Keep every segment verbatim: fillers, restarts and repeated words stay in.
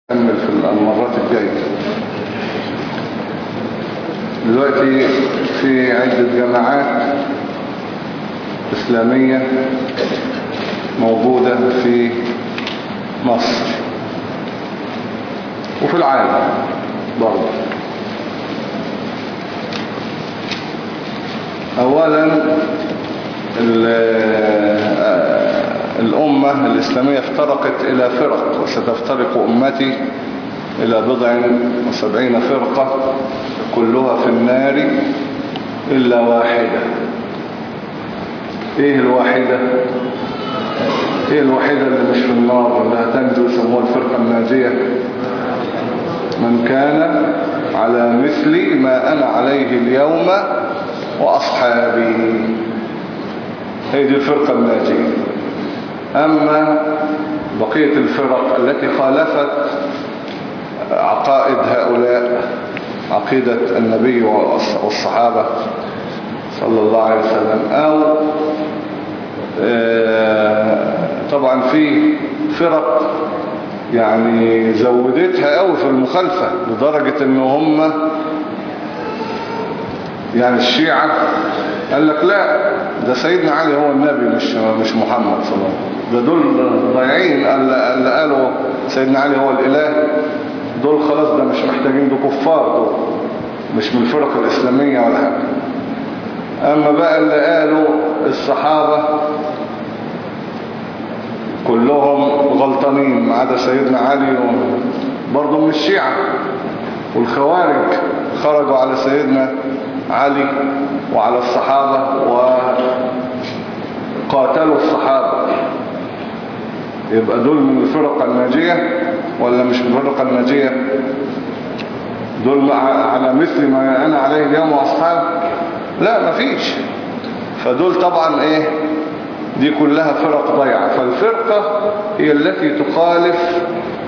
نكمل في المرات الجاية. دلوقتي في عدة جماعات إسلامية موجودة في مصر وفي العالم برضه. أولا الأمة الإسلامية افترقت إلى فرق، وستفترق أمتي إلى بضع وسبعين فرقة كلها في النار إلا واحدة. إيه الواحدة؟ إيه الوحيدة اللي مش في النار اللي هتنجو؟ يسموها الفرقة الناجية. من كان على مثل ما أنا عليه اليوم وأصحابي، هي دي الفرقة الناجية. أما بقية الفرق التي خالفت عقائد هؤلاء، عقيدة النبي والصحابة صلى الله عليه وسلم، أو طبعا في فرق يعني زودتها قوي في المخالفة لدرجة ان هم يعني الشيعة قال لك لا، ده سيدنا علي هو النبي مش مش محمد صلى الله عليه وسلم. ده دول ضايعين اللي قالوا سيدنا علي هو الإله، دول خلاص ده مش محتاجين، ده كفار، دول مش من الفرق الإسلامية ولا حاجة. أما بقى اللي قالوا الصحابة كلهم غلطانين ما عدا سيدنا علي، برضه من الشيعة. والخوارج خرجوا على سيدنا علي وعلى الصحابة وقاتلوا الصحابة. يبقى دول من الفرق الناجية ولا مش من الفرق الناجية؟ دول على مثل ما أنا عليه اليوم وأصحاب؟ لا، مفيش. فدول طبعا ايه، دي كلها فرق ضيعة. فالفرقة هي التي تخالف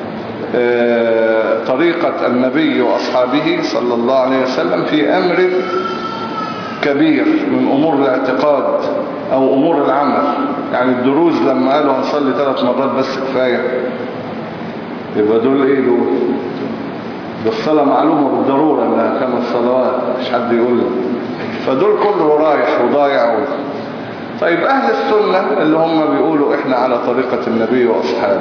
اه طريقة النبي وأصحابه صلى الله عليه وسلم في أمر كبير من أمور الاعتقاد أو أمور العمل. يعني الدروز لما قالوا هنصلي ثلاث مرات بس كفاية، يبقى دول ايه دول؟ ده الصلاة معلومة بالضرورة انها خمس صلوات، مش حد يقول له. فدول كله رايح وضايع. طيب أهل السنة اللي هم بيقولوا إحنا على طريقة النبي وأصحابه،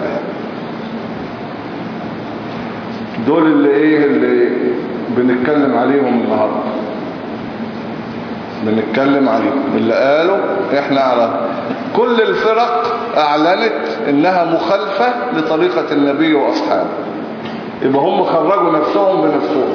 دول اللي إيه اللي بنتكلم عليهم النهاردة، بنتكلم عليهم اللي قالوا إحنا على كل الفرق أعلنت إنها مخالفة لطريقة النبي وأصحابه. يبقى هم خرجوا نفسهم بنفسهم.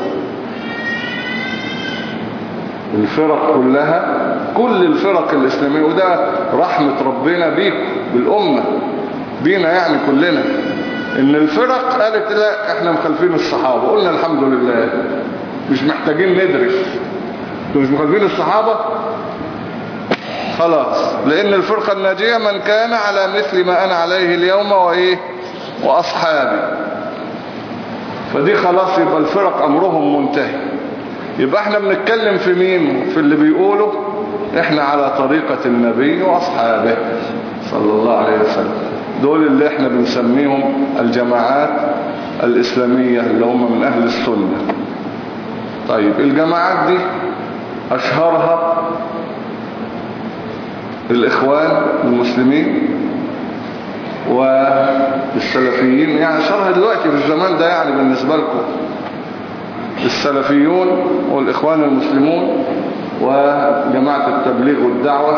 الفرق كلها، كل الفرق الإسلامية، وده رحمة ربنا بيكم بالأمة بينا يعني كلنا، إن الفرق قالت لا احنا مخالفين الصحابة. قلنا الحمد لله، مش محتاجين ندرس. مش مخالفين الصحابة خلاص، لأن الفرقة الناجية من كان على مثل ما أنا عليه اليوم وإيه وأصحابي. فدي خلاص، يبقى الفرق أمرهم منتهي. يبقى احنا بنتكلم في مين؟ في اللي بيقولوا احنا على طريقة النبي واصحابه صلى الله عليه وسلم. دول اللي احنا بنسميهم الجماعات الاسلامية اللي هم من اهل السنة. طيب الجماعات دي اشهرها الاخوان المسلمين والسلفيين. يعني اشهرها دلوقتي في الزمان ده يعني بالنسبة لكم السلفيون والإخوان المسلمون وجماعة التبليغ والدعوة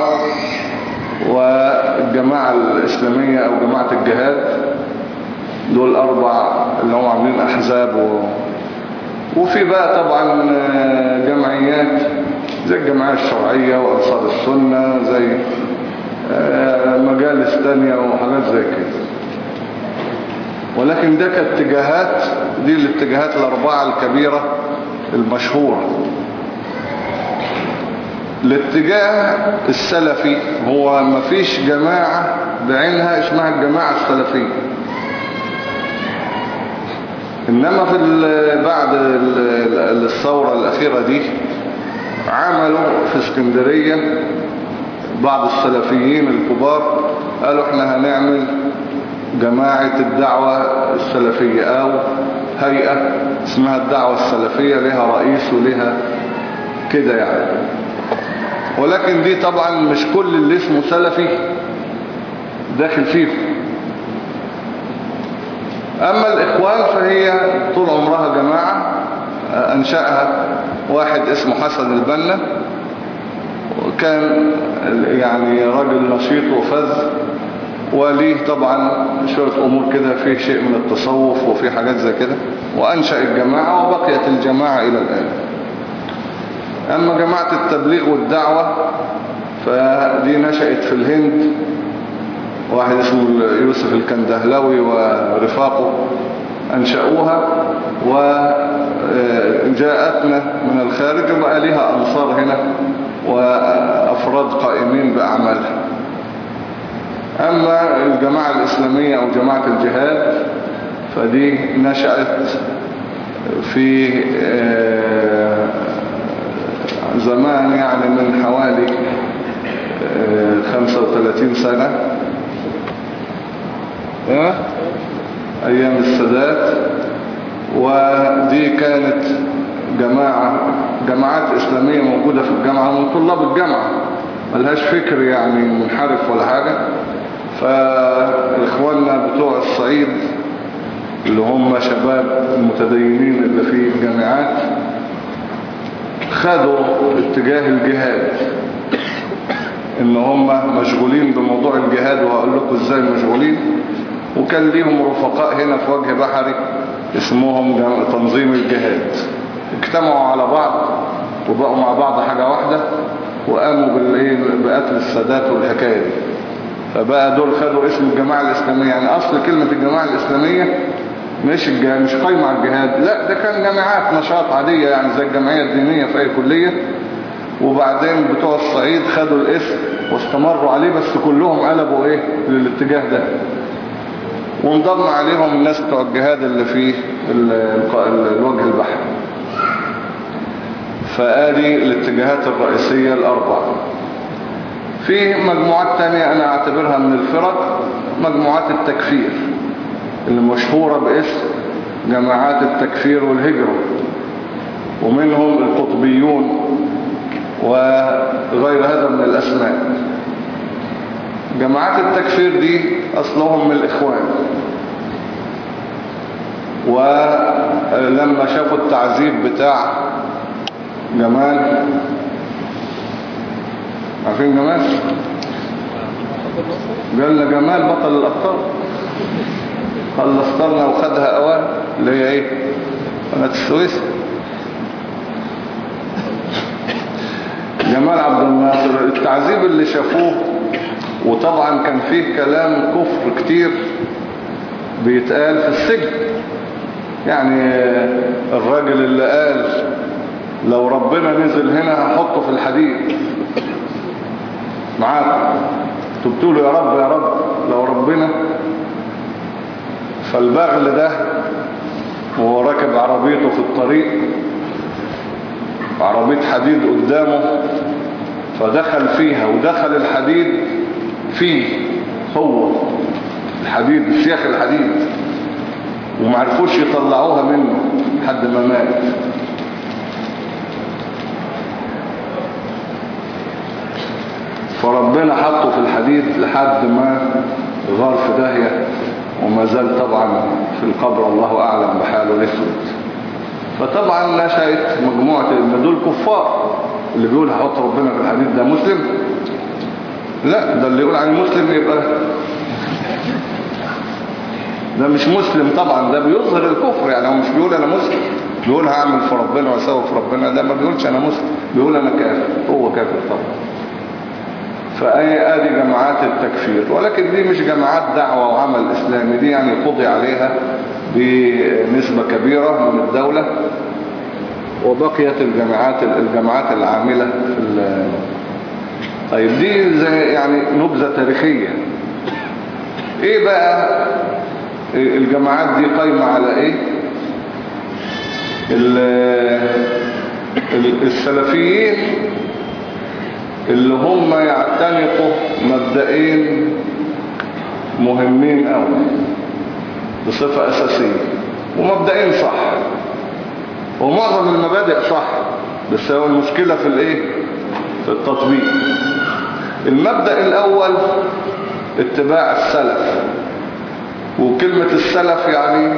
والجماعة الإسلامية أو جماعة الجهاد. دول أربع اللي هم عاملين أحزاب و... وفي بقى طبعا جمعيات زي الجمعية الشرعية وأنصار السنة، زي مجالس تانية وحاجات زي كده. ولكن ده كاتجاهات، دي الاتجاهات الأربعة الكبيرة المشهورة. الاتجاه السلفي هو ما فيش جماعة بعينها اسمها الجماعة السلفية، إنما في بعد الثورة الأخيرة دي عملوا في اسكندرية بعض السلفيين الكبار قالوا احنا هنعمل جماعة الدعوة السلفية أو هيئة اسمها الدعوة السلفية، لها رئيس ولها كده يعني. ولكن دي طبعا مش كل اللي اسمه سلفي داخل فيهم. أما الإخوان فهي طول عمرها جماعة أنشأها واحد اسمه حسن البنا، وكان يعني راجل نشيط وفذ، وليه طبعا شوية أمور كده، فيه شيء من التصوف وفيه حاجات زي كده، وأنشأ الجماعة وبقيت الجماعة إلى الآن. أما جماعة التبليغ والدعوة فدي نشأت في الهند، واحد اسمه يوسف الكندهلوي ورفاقه أنشأوها، وجاءتنا من الخارج وبقى لها أنصار هنا وأفراد قائمين بأعمالها. أما الجماعة الإسلامية أو جماعة الجهاد فدي نشأت في زمان يعني من حوالي خمسة وثلاثين سنة، أيام السادات. ودي كانت جماعة جماعات إسلامية موجودة في الجامعة من طلاب الجامعة، ملهاش فكر يعني منحرف ولا حاجة. فإخواننا بتوع الصعيد اللي هم شباب المتدينين اللي في الجامعات خدوا اتجاه الجهاد، ان هم مشغولين بموضوع الجهاد، وهقول لكم ازاي مشغولين. وكان ليهم رفقاء هنا في وجه بحري اسمهم تنظيم الجهاد، اجتمعوا على بعض وبقوا مع بعض حاجة واحدة، وقاموا بقتل السادات والحكاية دي. فبقى دول خدوا اسم الجماعة الإسلامية. يعني أصل كلمة الجماعة الإسلامية مش الجهاد، مش قايمة على الجهاد، لا ده كان جامعات نشاط عادية يعني زي الجمعية الدينية في أي كلية. وبعدين بتوع الصعيد خدوا الاسم واستمروا عليه، بس كلهم قلبوا ايه للاتجاه ده، وانضم عليهم الناس بتوع الجهاد اللي في الوجه البحري. فآدي الاتجاهات الرئيسية الأربعة. في مجموعات تانية أنا أعتبرها من الفرق، مجموعات التكفير اللي مشهورة باسم جماعات التكفير والهجرة، ومنهم القطبيون وغير هذا من الأسماء. جماعات التكفير دي أصلهم من الإخوان، ولما شافوا التعذيب بتاع جمال، عارفين جمال؟ قالنا جمال بطل الأبطال، خلصترنا وخدها أوان اللي هي ايه قناة السويس. جمال عبد الناصر التعذيب اللي شافوه، وطبعا كان فيه كلام كفر كتير بيتقال في السجن. يعني الراجل اللي قال لو ربنا نزل هنا هحطه في الحديد معاكم، تبتولوا يا رب يا رب لو ربنا. فالبغل ده وهو راكب عربيته في الطريق، عربية حديد قدامه، فدخل فيها ودخل الحديد فيه، هو الحديد سياخ الحديد، ومعرفوش يطلعوها منه لحد ما مات. فربنا حطه في الحديد لحد ما غار في داهية، وما زال طبعا في القبر الله أعلم بحاله الأسود. فطبعا نشأت مجموعة ان دول كفار، اللي بيقول هحط ربنا في الحديد ده مسلم؟ لا، ده اللي يقول عن مسلم يبقى ده مش مسلم طبعا، ده بيظهر الكفر. يعني هو مش بيقول انا مسلم، بيقول هعمل في ربنا واسوي في ربنا، ده ما بيقولش انا مسلم، بيقول انا كافر، هو كافر طبعا. فأي آدي جماعات التكفير، ولكن دي مش جماعات دعوة وعمل إسلامي، دي يعني قضي عليها بنسبة كبيرة من الدولة، وبقيت الجماعات الجماعات العاملة في. طيب دي زي يعني نبذة تاريخية. ايه بقى الجماعات دي قايمة على ايه؟ السلفيين اللي هم يعتنقوا مبدئين مهمين قوي بصفة أساسية. ومبدئين صح، ومعظم المبادئ صح، بس هو المشكلة في الايه، في التطبيق. المبدأ الاول اتباع السلف، وكلمة السلف يعني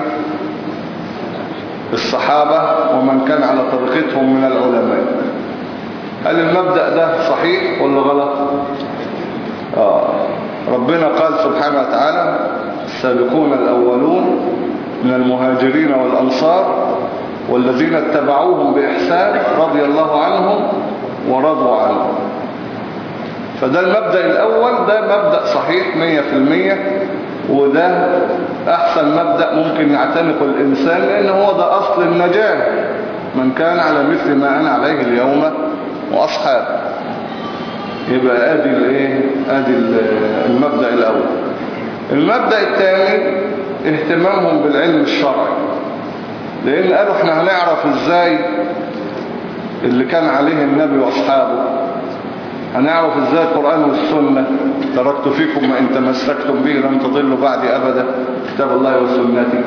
الصحابة ومن كان على طريقتهم من العلماء. هل المبدأ ده صحيح ولا غلط؟ آه. ربنا قال سبحانه وتعالى السابقون الأولون من المهاجرين والأنصار والذين اتبعوهم بإحسان رضي الله عنهم ورضوا عنهم. فده المبدأ الأول، ده مبدأ صحيح مية في المية، وده أحسن مبدأ ممكن يعتنق الإنسان، لأن هو ده أصل النجاة، من كان على مثل ما أنا عليه اليوم وأصحاب. يبقى آدي الإيه؟ آدي المبدأ الأول. المبدأ الثاني اهتمامهم بالعلم الشرعي، لأن قالوا احنا هنعرف ازاي اللي كان عليه النبي وأصحابه، هنعرف ازاي القرآن والسنة، تركت فيكم ما ان تمسكتم به لن تضلوا بعدي أبدا، كتاب الله وسنتي،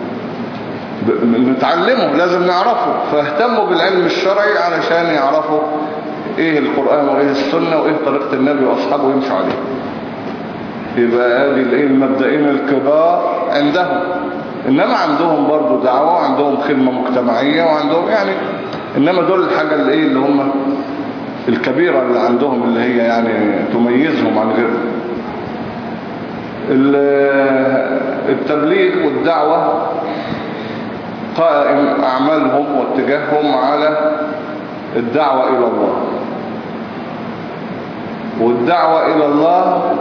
نتعلمه لازم نعرفه. فاهتموا بالعلم الشرعي علشان يعرفوا ايه القرآن وايه السنة وايه طريقة النبي وأصحابه ويمشوا عليه. يبقى هذه الايه المبدئين الكبار عندهم. انما عندهم برضو دعوة وعندهم خدمة مجتمعية وعندهم يعني، انما دول الحاجة اللي ايه اللي هم الكبيرة اللي عندهم، اللي هي يعني تميزهم عن غيرهم. التبليغ والدعوة قائم أعمالهم واتجاههم على الدعوة إلى الله، والدعوة إلى الله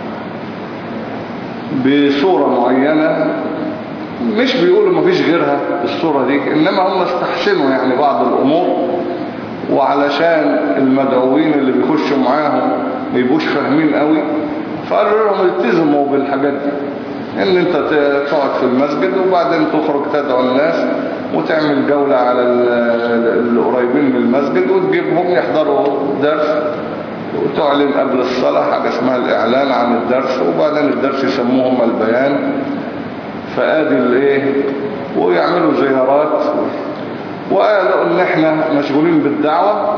بصورة معينة، مش بيقولوا مفيش غيرها الصورة دي، إنما هم استحسنوا يعني بعض الأمور، وعلشان المدعوين اللي بيخشوا معاهم ما يبقوش فاهمين قوي، فقالوا لهم التزموا بالحاجات دي، ان انت تقعد في المسجد وبعدين تخرج تدعو الناس وتعمل جولة على القريبين من المسجد وتجيبهم يحضروا درس، وتعلن قبل الصلاة حاجة اسمها الإعلان عن الدرس، وبعدين الدرس يسموهم البيان. فآدي الايه، ويعملوا زيارات، وقالوا ان احنا مشغولين بالدعوة،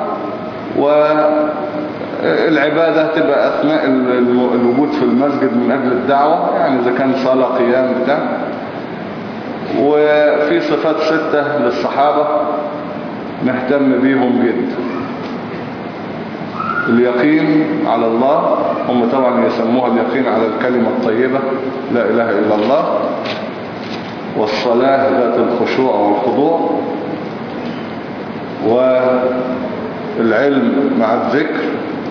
والعبادة تبقى اثناء الوجود في المسجد من اجل الدعوة، يعني اذا كان صلاة قيام بتاع. وفي صفات ستة للصحابة نهتم بيهم جدا: اليقين على الله، هم طبعا يسموها اليقين على الكلمة الطيبة لا اله الا الله، والصلاة ذات الخشوع والخضوع، والعلم مع الذكر،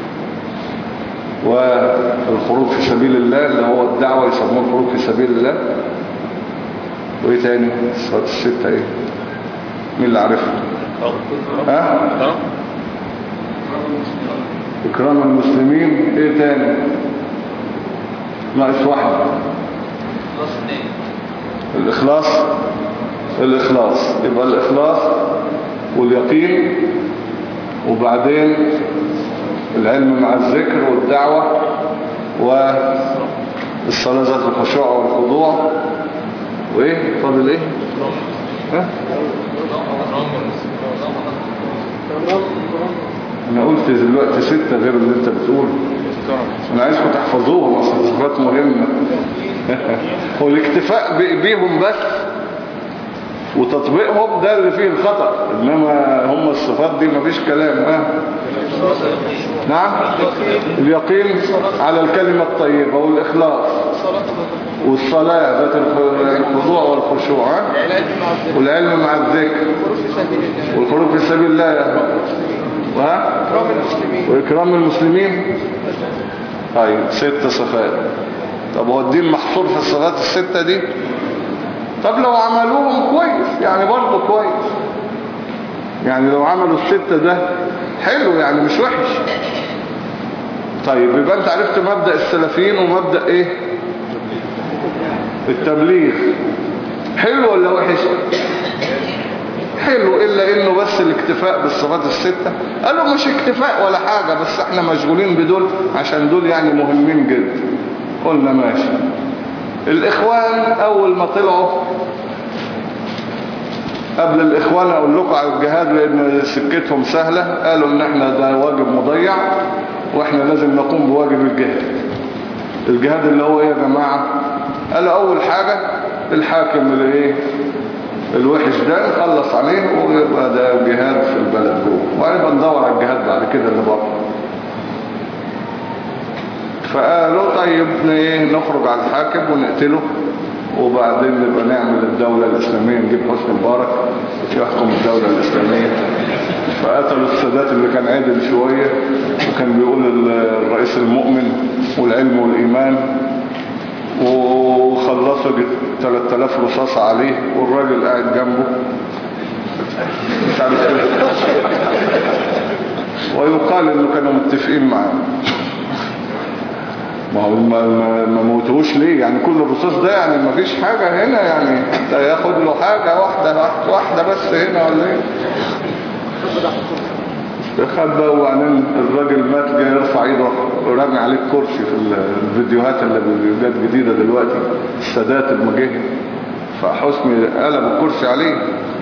والخروج في سبيل الله اللي هو الدعوة يسموه الخروج في سبيل الله. وايه تاني الصفات الستة؟ ايه مين اللي عارفها؟ ها؟ اكرام المسلمين. ايه تاني؟ ناقص واحدة، الاخلاص. الاخلاص يبقى الاخلاص واليقين، وبعدين العلم مع الذكر والدعوة، والصلاة ذات الخشوع والخضوع، وايه فاضل ايه؟ ها؟ انا قلت دلوقتي ستة غير اللي انت بتقول، انا عايزكم تحفظوهم، اصل صفات مهمة. هو الاكتفاء بيهم بس وتطبيقهم ده اللي فيه الخطأ، انما هم الصفات دي مفيش كلام. ها؟ نعم، اليقين على الكلمة الطيبة، والإخلاص، والصلاة ذات الخضوع والخشوع، والعلم مع الذكر، والخروج في سبيل الله، وها؟ وإكرام المسلمين. طيب ست صفات. طب هو الدين محصور في الصفات الستة دي؟ طب لو عملوهم كويس يعني برضه كويس، يعني لو عملوا الستة ده حلو يعني مش وحش. طيب يبقى انت عرفت مبدأ السلفيين ومبدأ ايه؟ التبليغ. حلو ولا وحش؟ حلو، إلا إنه بس الاكتفاء بالصفات الستة. قالوا مش اكتفاء ولا حاجة، بس احنا مشغولين بدول عشان دول يعني مهمين جدا. قلنا ماشي. الإخوان أول ما طلعوا قبل الإخوان أقول لكم على الجهاد لأن سكتهم سهلة. قالوا إن احنا ده واجب مضيع واحنا لازم نقوم بواجب الجهاد. الجهاد اللي هو ايه يا جماعة؟ قالوا أول حاجة الحاكم اللي ايه الوحش ده نخلص عليه ويبقى ده جهاد في البلد جوه، وهنبقى ندور على الجهاد بعد كده اللي بره. فقالوا طيب ايه نخرج على الحاكم ونقتله وبعدين نبقى نعمل الدولة الإسلامية، نجيب حسني مبارك يحكم الدولة الإسلامية. فقتلوا السادات اللي كان عادل شوية وكان بيقول الرئيس المؤمن والعلم والإيمان، وخلصوا ثلاثة آلاف رصاص عليه والراجل قاعد جنبه مش عارف كده، ويقال انه كانوا متفقين معاه. ما هو ما موتوش ليه يعني؟ كل الرصاص ده يعني ما فيش حاجة هنا يعني، ياخد له حاجة واحدة واحدة بس هنا ولا ايه؟ خد وبعدين الراجل مات جاي يرفع ايده ورمي عليه الكرسي في الفيديوهات اللي جت جديدة دلوقتي. السادات المجهي فحسني قلب الكرسي عليه،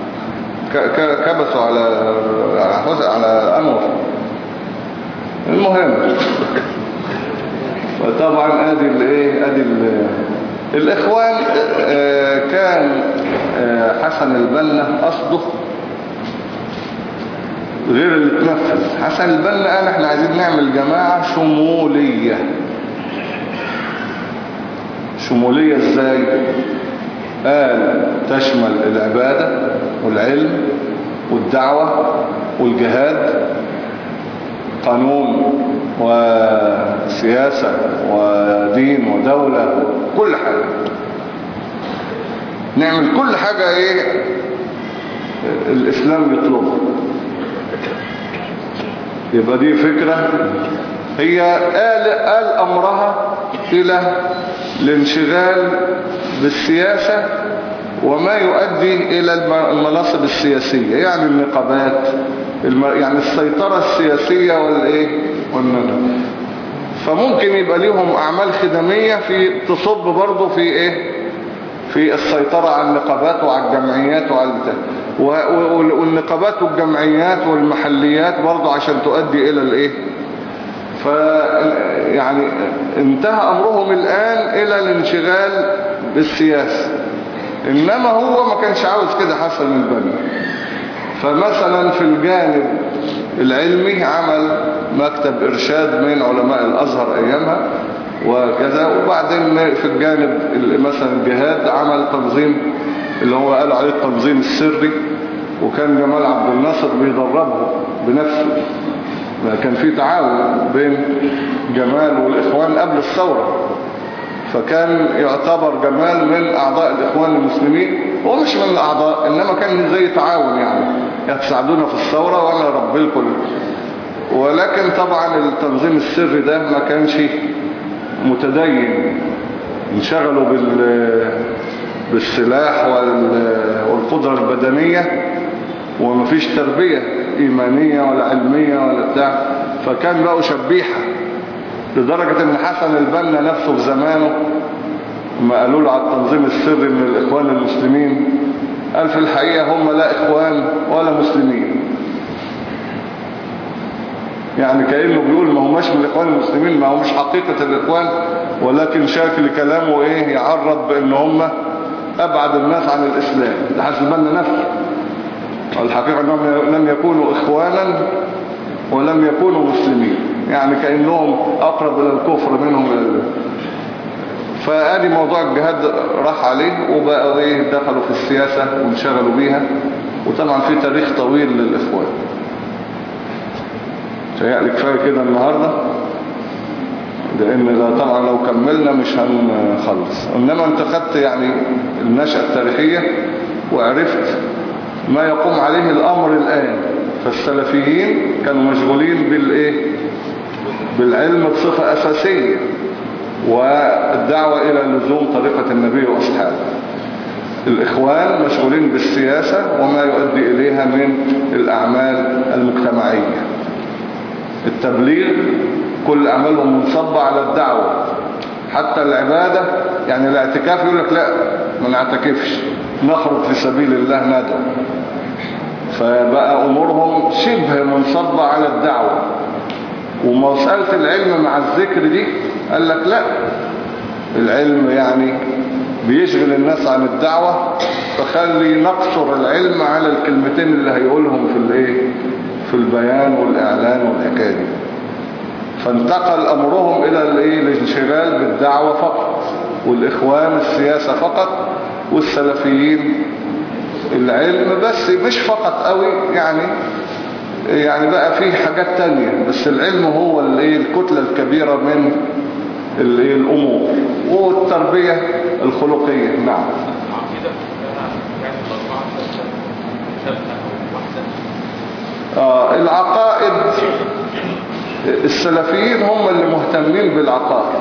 كبسوا على على أنور. المهم وطبعا ادي الايه ادي الاخوان. كان حسن البنا قصده غير اللي اتنفذ. حسن البنا قال احنا عايزين نعمل جماعة شمولية. شمولية ازاي؟ قال تشمل العبادة والعلم والدعوة والجهاد، قانون وسياسة ودين ودولة، كل حاجة نعمل كل حاجة ايه الاسلام يطلبها. يبقى دي فكرة هي قال, قال امرها الى الانشغال بالسياسة وما يؤدي الى المناصب السياسية، يعني النقابات، يعني السيطرة السياسية والايه والنظام. فممكن يبقى ليهم اعمال خدمية في تصب برضو في ايه في السيطرة على النقابات وعلى الجمعيات وعلى البتاع، والنقابات والجمعيات والمحليات برضو عشان تؤدي الى الايه. ف يعني انتهى امرهم الان الى الانشغال بالسياسة، انما هو ما كانش عاوز كده حسن البنا. فمثلا في الجانب العلمي عمل مكتب إرشاد من علماء الأزهر أيامها وكذا، وبعدين في الجانب مثلا الجهاد عمل تنظيم اللي هو قالوا عليه التنظيم السري، وكان جمال عبد الناصر بيدربه بنفسه. كان في تعاون بين جمال والإخوان قبل الثورة، فكان يعتبر جمال من أعضاء الإخوان المسلمين، هو مش من الأعضاء إنما كان زي تعاون يعني يتساعدونا في الثورة وأنا رب الكل. ولكن طبعا التنظيم السري ده ما كانش متدين، انشغلوا بال بالسلاح والقدرة البدنية ومفيش تربية إيمانية ولا علمية ولا بتاع، فكان بقوا شبيحة لدرجة ان حسن البنا نفسه في زمانه ما قالوا له على التنظيم السري من الإخوان المسلمين، قال في الحقيقة هم لا إخوان ولا مسلمين. يعني كأنه بيقول ما هماش من الإخوان المسلمين، ما هو مش حقيقة الإخوان، ولكن شكل كلامه ايه يعرض بأن هم أبعد الناس عن الإسلام. ده حسن البنا نفسه والحقيقة أنهم لم يكونوا إخوانا ولم يكونوا مسلمين، يعني كأنهم أقرب إلى الكفر منهم إلى الله. فآدي موضوع الجهاد راح عليه وبقى ايه دخلوا في السياسة وانشغلوا بيها، وطبعا في تاريخ طويل للإخوان. شيء كفاية كده النهاردة، لأن ده طبعا لو كملنا مش هنخلص. إنما انت خدت يعني النشأة التاريخية وعرفت ما يقوم عليه الأمر الآن. فالسلفيين كانوا مشغولين بالإيه بالعلم بصفة أساسية، والدعوة إلى لزوم طريقة النبي وأصحابه. الإخوان مشغولين بالسياسة وما يؤدي إليها من الأعمال المجتمعية. التبليغ كل أعمالهم منصبة على الدعوة، حتى العبادة يعني الاعتكاف يقول لك لا ما نعتكفش، نخرج في سبيل الله ندعو. فبقى أمورهم شبه منصبة على الدعوة. ومسألة العلم مع الذكر دي قال لك لا، العلم يعني بيشغل الناس عن الدعوة، فخلي نقصر العلم على الكلمتين اللي هيقولهم في الايه في البيان والإعلان والحكاية دي. فانتقل أمرهم إلى الايه الانشغال بالدعوة فقط، والإخوان السياسة فقط، والسلفيين العلم بس مش فقط قوي يعني يعني بقى فيه حاجات تانية، بس العلم هو الايه الكتلة الكبيرة من الايه الأمور، والتربية الخلقية. نعم. آه العقائد، السلفيين هم اللي مهتمين بالعقائد،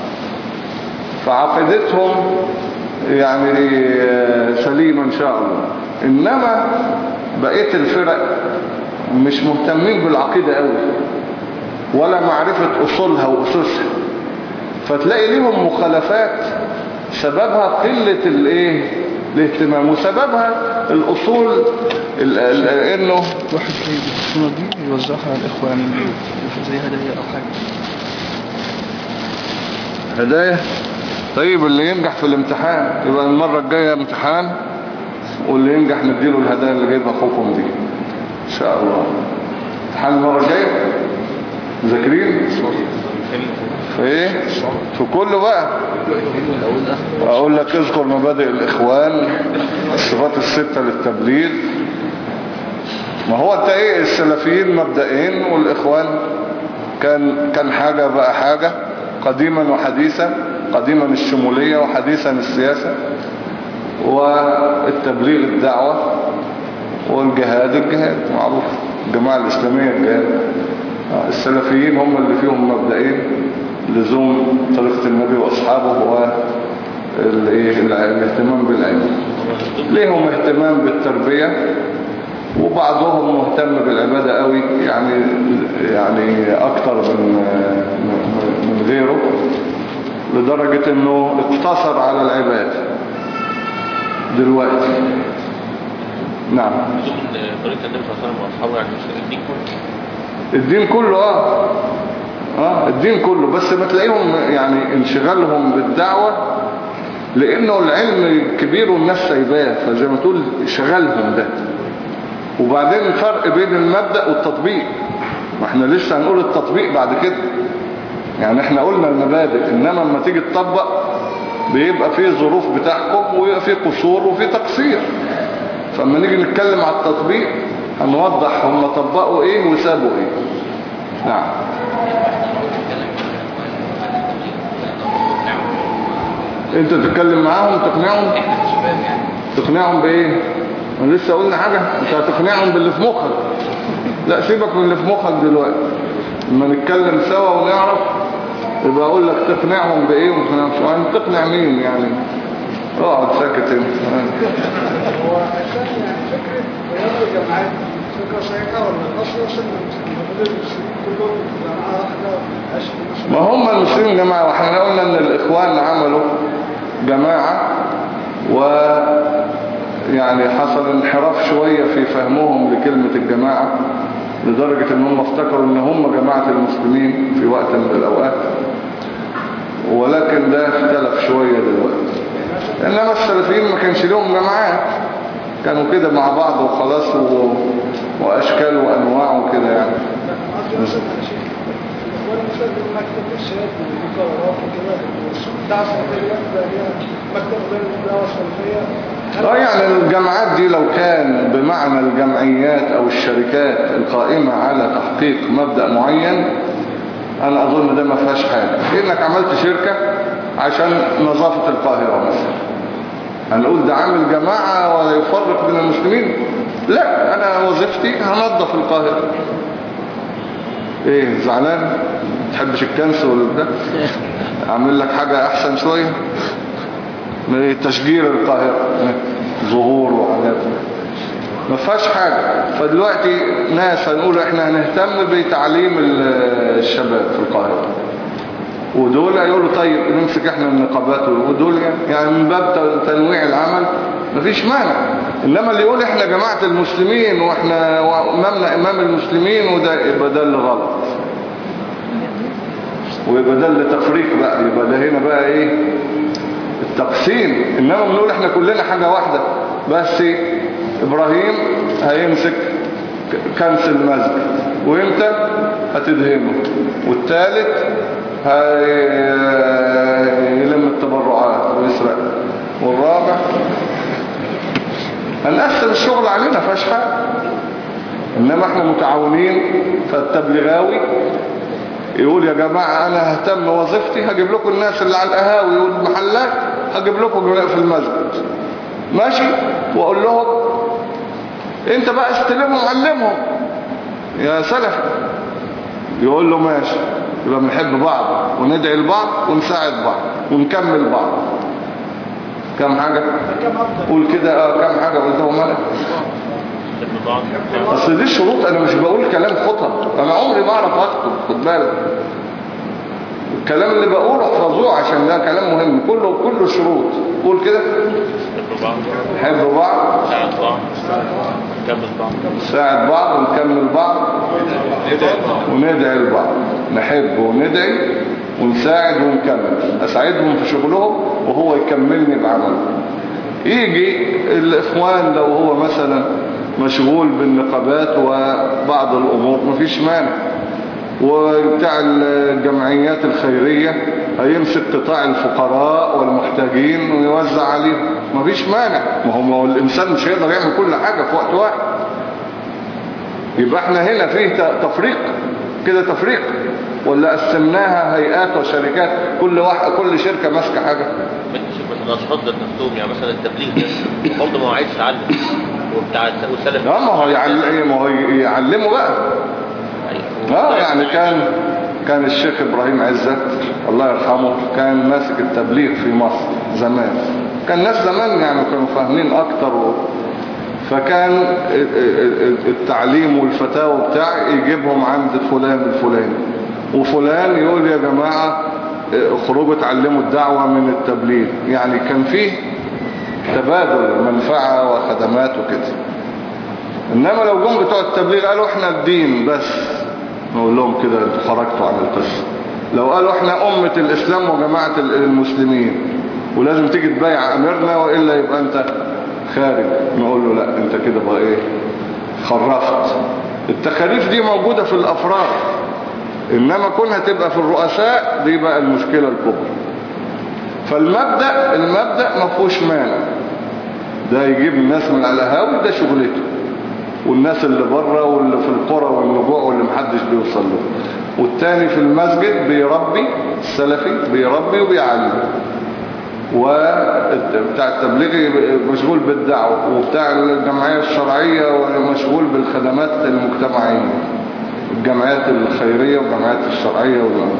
فعقيدتهم يعني سليمة إن شاء الله. إنما بقية الفرق مش مهتمين بالعقيدة قوي، ولا معرفة أصولها وأسسها، فتلاقي لهم مخالفات سببها قلة الايه الاهتمام، وسببها الأصول ال ال انه واحد زي السنة دي يوزعها على الإخوان زي هدايا أو حاجة. هدايا؟ طيب اللي ينجح في الامتحان يبقى المرة الجاية امتحان، واللي ينجح نديله الهدايا اللي جايبها أخوكم دي إن شاء الله. امتحان المرة الجاية ذاكرين في ايه في كله بقى. اقول لك اذكر مبادئ الاخوان، الصفات الستة للتبليغ. ما هو انت ايه، السلفيين مبدئين والاخوان كان كان حاجة بقى حاجة، قديما وحديثا، قديما الشمولية وحديثا السياسة، والتبليغ الدعوة، والجهاد الجهاد معروف، الجماعة الاسلامية الجهاد. السلفيين هم اللي فيهم مبدئين، لزوم طريقة النبي وأصحابه والاهتمام بالعلم. ليهم اهتمام بالتربية، وبعضهم مهتم بالعبادة قوي يعني يعني أكتر من من غيره، لدرجة انه اقتصر على العبادة دلوقتي. نعم. طريقة النبي صلى الله عليه وسلم وأصحابه يعني مش الدين كله. الدين كله اه اه الدين كله، بس بتلاقيهم يعني انشغالهم بالدعوة لانه العلم كبير والناس سايباه، فزي ما تقول شغلهم ده. وبعدين الفرق بين المبدأ والتطبيق، ما احنا لسه هنقول التطبيق بعد كده. يعني احنا قلنا المبادئ، انما لما تيجي تطبق بيبقى فيه ظروف بتحكم، ويبقى فيه قصور وفيه تقصير. فلما نيجي نتكلم على التطبيق هنوضح هم طبقوا ايه وسابوا ايه. نعم. انت تتكلم معاهم تقنعهم تقنعهم بايه؟ انا لسه قلنا حاجة، انت هتقنعهم باللي في مخك. لا سيبك من اللي في مخك دلوقتي، لما نتكلم سوا ونعرف يبقى اقول لك تقنعهم بايه وتقنعهم شوية. تقنع مين يعني؟ اقعد ساكت انت. هو اساسا يعني فكرة رياض الجامعات فكرة صحيحة ولا اصلا اصلا المسلمين كلهم جماعة واحدة؟ ما هم المسلمين جماعة واحدة. احنا قلنا ان الاخوان عملوا جماعة، و يعني حصل انحراف شوية في فهمهم لكلمة الجماعة، لدرجة ان هم افتكروا ان هم جماعة المسلمين في وقت من الاوقات، ولكن ده اختلف شوية دلوقتي. انما السلفيين ما كانش لهم جماعات، كانوا كده مع بعض وخلاص، و... واشكال وانواع وكده يعني. اه يعني الجماعات دي لو كان بمعنى الجمعيات او الشركات القائمة على تحقيق مبدأ معين، انا اظن ده ما فيهاش حاجة. انك عملت شركة عشان نظافة القاهرة مثلا، هنقول ده عامل جماعة ولا يفرق بين المسلمين؟ لا، انا وظيفتي هنظف القاهرة. ايه زعلان؟ تحبش الكنس ولا ده؟ اعمل لك حاجة احسن شوية، تشجير القاهرة، ظهور وحاجات ما فيهاش حاجة. فدلوقتي ناس هنقول احنا هنهتم بتعليم الشباب في القاهرة، ودول يقولوا طيب نمسك احنا النقابات، ودول يعني من باب تنويع العمل مفيش مانع. انما اللي يقول احنا جماعة المسلمين واحنا امامنا امام المسلمين وده يبقى ده اللي غلط، ويبقى ده اللي تفريق بقى، يبقى ده هنا بقى ايه التقسيم. انما بنقول احنا كلنا حاجة واحدة، بس ابراهيم هيمسك كنس المسجد وانت هتدهنه، والثالث هيلم التبرعات ويسرق، والرابع هنقسم الشغل علينا فاش حاجة. انما احنا متعاونين. فالتبلغاوي يقول يا جماعة انا ههتم وظيفتي، هجيب لكم الناس اللي على القهاوي والمحلات، هجيب لكم في المسجد ماشي، واقول لهم انت بقى استلمهم علمهم يا سلف. يقول له ماشي، يبقى بنحب بعض وندعي لبعض ونساعد بعض ونكمل بعض. كم حاجة قول كده؟ اه كم حاجة قلتهم انا؟ اصل دي الشروط. انا مش بقول كلام خطأ، انا عمري ما اعرف اخطب، خد بالك. الكلام اللي بقوله احفظوه عشان ده كلام مهم، كله كله شروط. قول كده: نحب بعض، نساعد بعض، نكمل بعض، نساعد بعض ونكمل بعض، وندعي لبعض. نحب وندعي ونساعد ونكمل، اساعدهم في شغلهم وهو يكملني بعمله. يجي الاخوان لو هو مثلا مشغول بالنقابات وبعض الامور مفيش مانع، وبتاع الجمعيات الخيرية هيمسك قطاع الفقراء والمحتاجين ويوزع عليهم، مفيش مانع. ما هو الإنسان مش هيقدر يعمل كل حاجة في وقت واحد. يبقى احنا هنا فيه تفريق كده، تفريق، ولا قسمناها هيئات وشركات، كل واحد كل شركة ماسكة حاجة؟ بس الأشخاص ذات نفسهم، يعني مثلا التبليغ ده برضه ما هو عايز يتعلم، وبتاع والسلف اه ما هو يعلم، ما هو يعلمه بقى. اه يعني كان كان الشيخ إبراهيم عزت الله يرحمه كان ماسك التبليغ في مصر زمان. كان ناس زمان يعني كانوا فاهمين اكتر و... فكان التعليم والفتاوى بتاع يجيبهم عند فلان الفلاني، وفلان يقول يا جماعة اخرجوا تعلموا الدعوة من التبليغ. يعني كان فيه تبادل منفعة وخدمات وكده. انما لو جم بتوع التبليغ قالوا احنا الدين بس، نقول لهم كده انتوا خرجتوا عن القصة. لو قالوا احنا أمة الإسلام وجماعة المسلمين ولازم تيجي تبايع أميرنا وإلا يبقى انت خارج، نقول له لا انت كده بقى ايه خرفت. التخاريف دي موجودة في الأفراد، إنما كونها تبقى في الرؤساء دي بقى المشكلة الكبرى. فالمبدأ المبدأ ما فيهوش مانع، ده يجيب الناس من على القهاوي ده شغلته، والناس اللي بره واللي في القرى والنجوع واللي محدش بيوصل له، والتاني في المسجد بيربي، السلفي بيربي وبيعلم، وبتاع التبليغي مشغول بالدعوة، وبتاع الجمعية الشرعية مشغول بالخدمات المجتمعية، الجمعيات الخيرية والجمعيات الشرعية،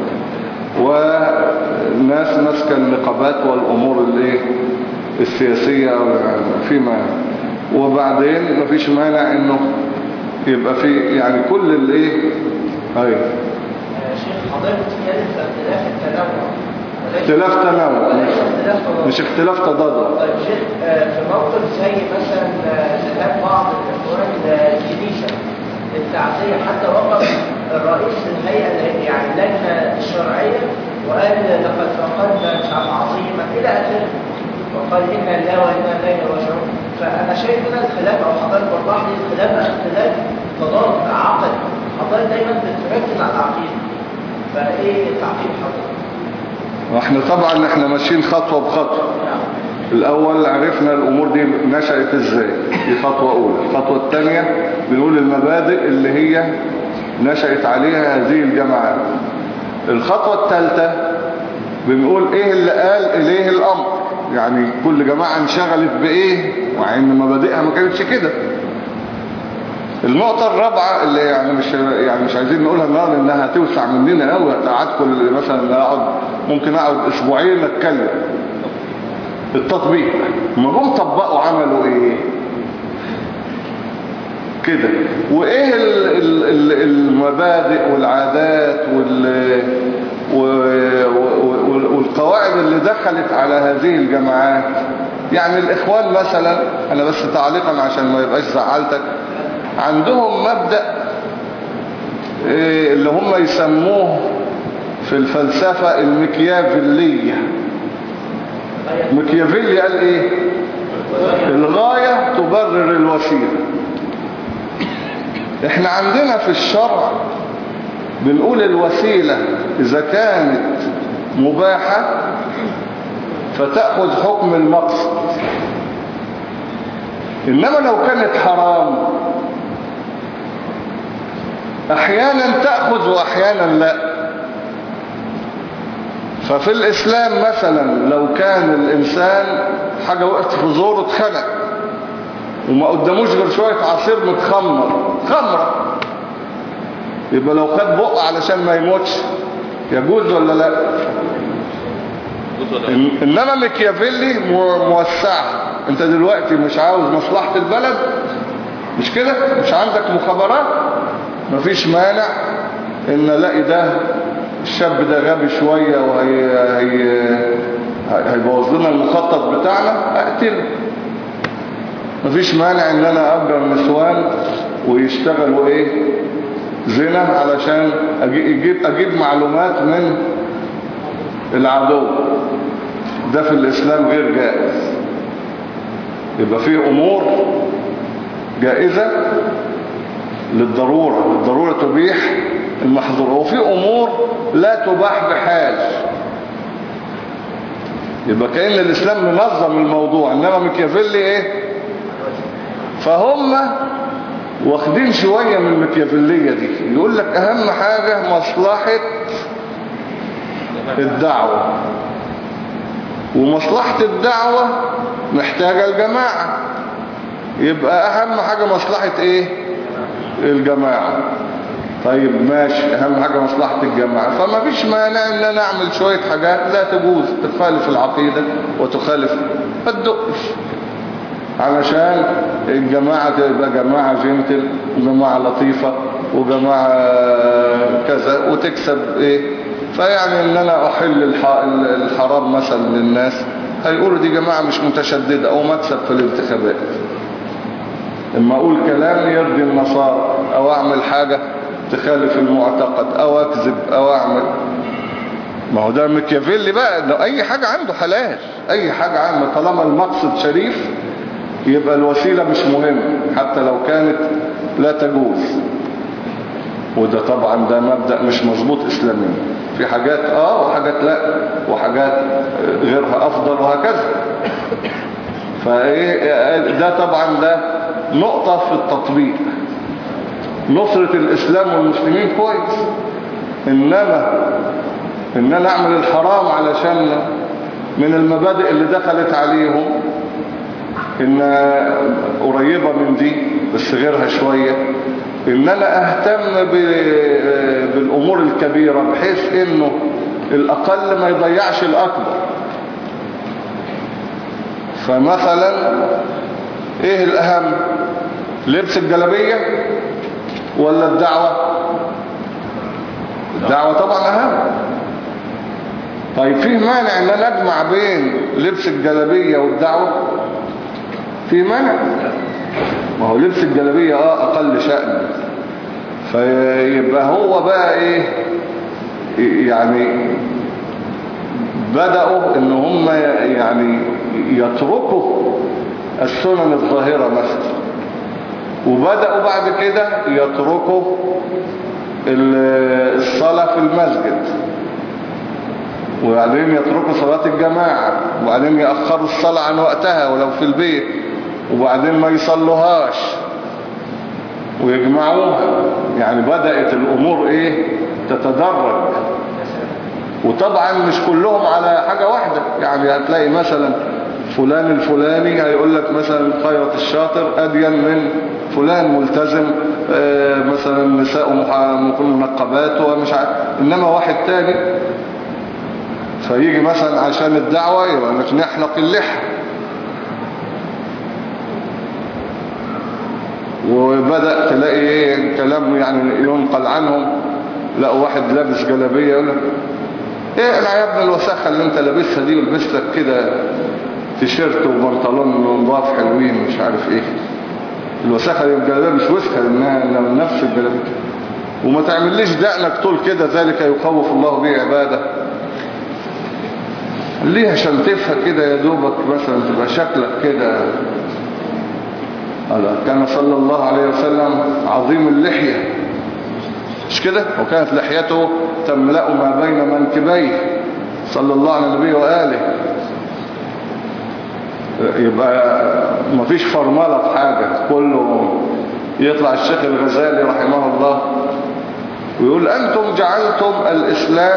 والناس ماسكة النقابات والأمور الايه السياسية فيما. وبعدين مفيش مانع انه يبقى في يعني كل الايه ايوه شيخ حضرتك بتتكلم في اختلاف التنوع، اختلاف تنوع مش, مش اختلاف تضاد. طيب شيخ في موقف زي مثلا ذهاب بعض الاخوان الكنيسه للتعزيه، حتى وقف الرئيس الهيئه يعني اللجنه الشرعيه وقال لقد فقدنا شعب عظيما الى اخره، وقال إنا لله وإنا إليه راجعون. فأنا شايف هنا الخلاف، أو حضرتك وضح لي الخلاف اختلاف تضاد عقد، حضرتك دايما بتركز على العقيدة، فإيه التعقيد حضرتك؟ واحنا طبعا احنا ماشيين خطوة بخطوة. الأول عرفنا الأمور دي نشأت إزاي، دي خطوة أولى. الخطوة الثانية بنقول المبادئ اللي هي نشأت عليها هذه الجماعات. الخطوة الثالثة بنقول إيه اللي قال إليه الأمر، يعني كل جماعة انشغلت بإيه وعين مبادئها ما كانتش كده. النقطة الرابعة اللي يعني مش يعني مش عايزين نقولها النهارده انها توسع مننا قوي، هتقعد كل مثلا اقعد ممكن اقعد اسبوعين اتكلم. التطبيق ما جم طبقوا عملوا ايه كده، وايه ال ال ال المبادئ والعادات وال والقواعد اللي دخلت على هذه الجماعات يعني الإخوان مثلا، أنا بس تعليقا عشان ما يبقاش زعلتك، عندهم مبدأ إيه اللي هم يسموه في الفلسفة المكيافيلية. مكيافيلي قال ايه؟ الغاية تبرر الوسيلة. احنا عندنا في الشرع بنقول الوسيلة اذا كانت مباحة فتأخذ حكم المقصد، انما لو كانت حرام احيانا تأخذ واحيانا لا. ففي الاسلام مثلا لو كان الانسان حاجة وقت في زوره اتخنق وما قدموش غير شوية عصير متخمر، خمرة، يبقى لو خد بق علشان ما يموتش يجوز ولا لا؟ إن انما ميكيافيلي موسعة. انت دلوقتي مش عاوز مصلحة البلد، مش كده؟ مش عندك مخابرات، مفيش مانع ان الاقي ده الشاب ده غبي شوية وهي هي هيبوظ لنا المخطط بتاعنا، اقتله. مفيش مانع ان انا اجر نسوان ويشتغلوا ايه زنا علشان اجيب, أجيب معلومات من العدو. ده في الاسلام غير جائز. يبقى فيه امور جائزة للضرورة، الضرورة تبيح المحظور، وفي امور لا تباح بحال. يبقى كأن الاسلام منظم الموضوع، انما ميكيافيلي ايه؟ فهم واخدين شوية من الميكيافيلية دي، يقول لك اهم حاجة مصلحة الدعوة، ومصلحة الدعوة محتاجة الجماعة، يبقى اهم حاجة مصلحة ايه؟ الجماعة. طيب ماشي، اهم حاجة مصلحة الجماعة، فما فيش مانع ان انا اعمل شوية حاجات لا تجوز، تخالف العقيدة وتخالف الدقش، علشان الجماعة تبقى جماعة جنتل وجماعة لطيفة وجماعة كذا وتكسب ايه. فيعني ان انا احل الحرام مثلا للناس، هيقولوا دي جماعة مش متشددة، او مكسب في الانتخابات. اما اقول كلام يرضي النصارى، او اعمل حاجة تخالف المعتقد، او اكذب، او اعمل، ما هو ده ميكيافيلي بقى. اي حاجة عنده حلال، اي حاجة عنده طالما المقصد شريف يبقى الوسيلة مش مهم حتى لو كانت لا تجوز. وده طبعا ده مبدأ مش مظبوط اسلاميا. في حاجات اه وحاجات لا، وحاجات غيرها افضل وهكذا. فايه ده طبعا ده نقطة في التطبيق. نصرة الاسلام والمسلمين كويس، انما ان انا اعمل الحرام علشان من المبادئ اللي دخلت عليهم ان قريبة من دي بس غيرها شوية، ان انا اهتم بالامور الكبيرة بحيث انه الاقل ما يضيعش الاكبر. فمثلا ايه الاهم، لبس الجلابية ولا الدعوة؟ الدعوة طبعا اهم. طيب فيه مانع ان انا اجمع بين لبس الجلابية والدعوة؟ في مانع. ما هو لبس الجلابية اه اقل شأن، فيبقى هو بقى ايه يعني بدأوا ان هم يعني يتركوا السنن الظاهرة مثلا، وبدأوا بعد كده يتركوا الصلاة في المسجد، وبعدين يتركوا صلاة الجماعة، وبعدين يأخروا الصلاة عن وقتها ولو في البيت، وبعدين ما يصلوهاش ويجمعوها. يعني بدأت الأمور إيه تتدرج. وطبعا مش كلهم على حاجة واحدة، يعني هتلاقي مثلا فلان الفلاني هيقول لك مثلا خيرة الشاطر أدين من فلان ملتزم آه مثلا نساء منقبات ومش عارف، إنما واحد تاني فيجي مثلا عشان الدعوة يبقى لك نحلق اللحى، وبدأ تلاقي ايه كلام يعني ينقل عنهم. لا واحد لابس جلابية يقول لك ايه يا ابن الوساخة اللي انت لابسها دي ولبس لك كده تيشيرت وبنطلون نضاف حلوين مش عارف ايه. الوساخة الجلابية مش وسخة لانها نفس الجلابية. وما تعمليش دقنك طول كده ذلك يخوف الله به عباده. ليها شنتفها كده يا دوبك مثلا تبقى شكلك كده. كان صلى الله عليه وسلم عظيم اللحية مش كده، وكانت لحيته تملأ ما بين منكبيه صلى الله على النبي وآله. يبقى مفيش فرملة في حاجة، كله يطلع الشيخ الغزالي رحمه الله ويقول أنتم جعلتم الإسلام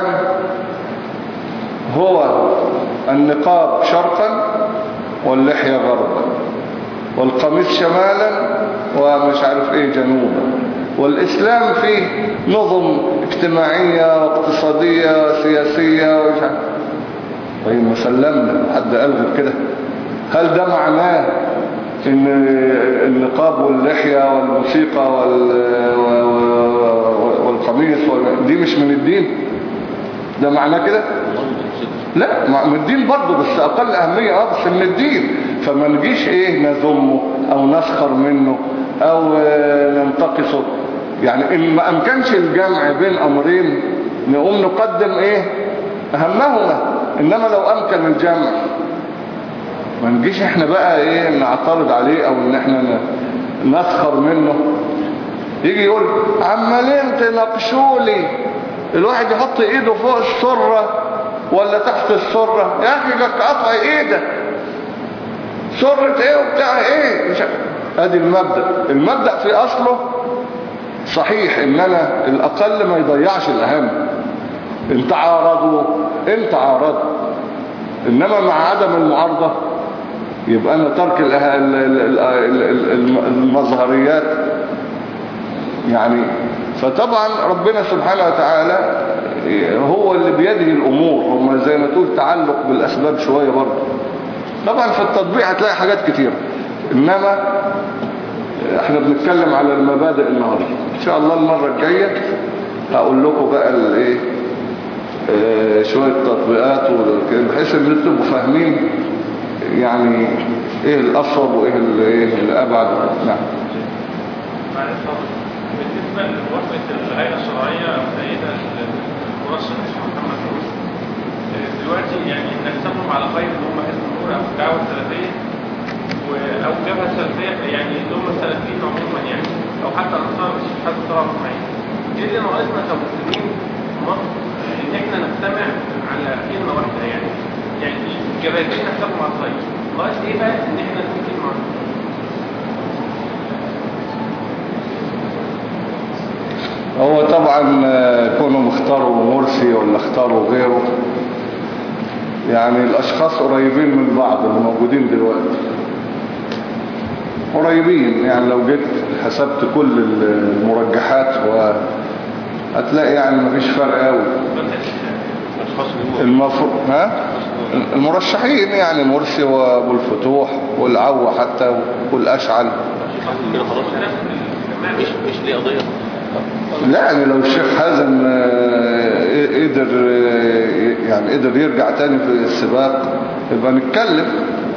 هو النقاب شرقا واللحية غربا والقميص شمالا ومش عارف ايه جنوبا، والإسلام فيه نظم اجتماعية واقتصادية وسياسية ومش عارف. طيب ما سلمنا، حد قال غير كده؟ هل ده معناه ان النقاب واللحية والموسيقى والقميص دي مش من الدين؟ ده معناه كده؟ لا، من الدين برضه بس اقل اهمية اه بس من الدين. فما نجيش ايه نذمه او نسخر منه او ننتقصه. يعني ان ما امكنش الجمع بين امرين نقوم نقدم ايه اهمهما، انما لو امكن الجمع ما نجيش احنا بقى ايه نعترض عليه او ان احنا نسخر منه. يجي يقول عمالين تناقشولي، الواحد يحط ايده فوق السرة ولا تحت السرة؟ يا اخي جاك قطع ايدك، سرة ايه وبتاع ايه؟ مش ادي المبدأ. المبدأ في اصله صحيح، ان انا الاقل ما يضيعش الاهم. انت عارضوا انت عارضوا، انما مع عدم المعارضة يبقى انا ترك المظهريات يعني. فطبعا ربنا سبحانه وتعالى هو اللي بيده الامور، وما زي ما تقول تعلق بالاسباب شوية برضه. طبعا في التطبيق هتلاقي حاجات كتير، انما احنا بنتكلم على المبادئ النهاردة. ان شاء الله المرة الجاية هقول لكم بقى الايه اه شوية تطبيقات بحيث ان انتم تبقوا فاهمين يعني ايه الاصوب وايه الايه الابعد. نعم. بالنسبة لوفقة الهيئة الشرعية سيدة المرشح محمد مرسي دلوقتي، يعني نحسبهم على خير ان هم حزب النور او الدعوة السلفية او الجبهة السلفية، يعني هم السلفيين عموما يعني، او حتى الانصار مش حد طلع معين. ايه اللي ناقصنا كمسلمين في مصر ان احنا نجتمع على كلمة واحدة؟ يعني يعني الجبهتين نحسبهم على خير، ناقص ايه بقى ان احنا نتكلم مع هو طبعا كونوا اختاروا مرسي ولا اختاروا غيره، يعني الاشخاص قريبين من بعض اللي موجودين دلوقتي قريبين. يعني لو جيت حسبت كل المرجحات هتلاقي يعني مفيش فرق قوي. المفروض ها المرشحين يعني مرسي وابو الفتوح والعو حتى والاشعل. مش مش ليه قضية. لا يعني لو الشيخ حازم قدر يعني قدر يرجع تاني في السباق يبقى نتكلم.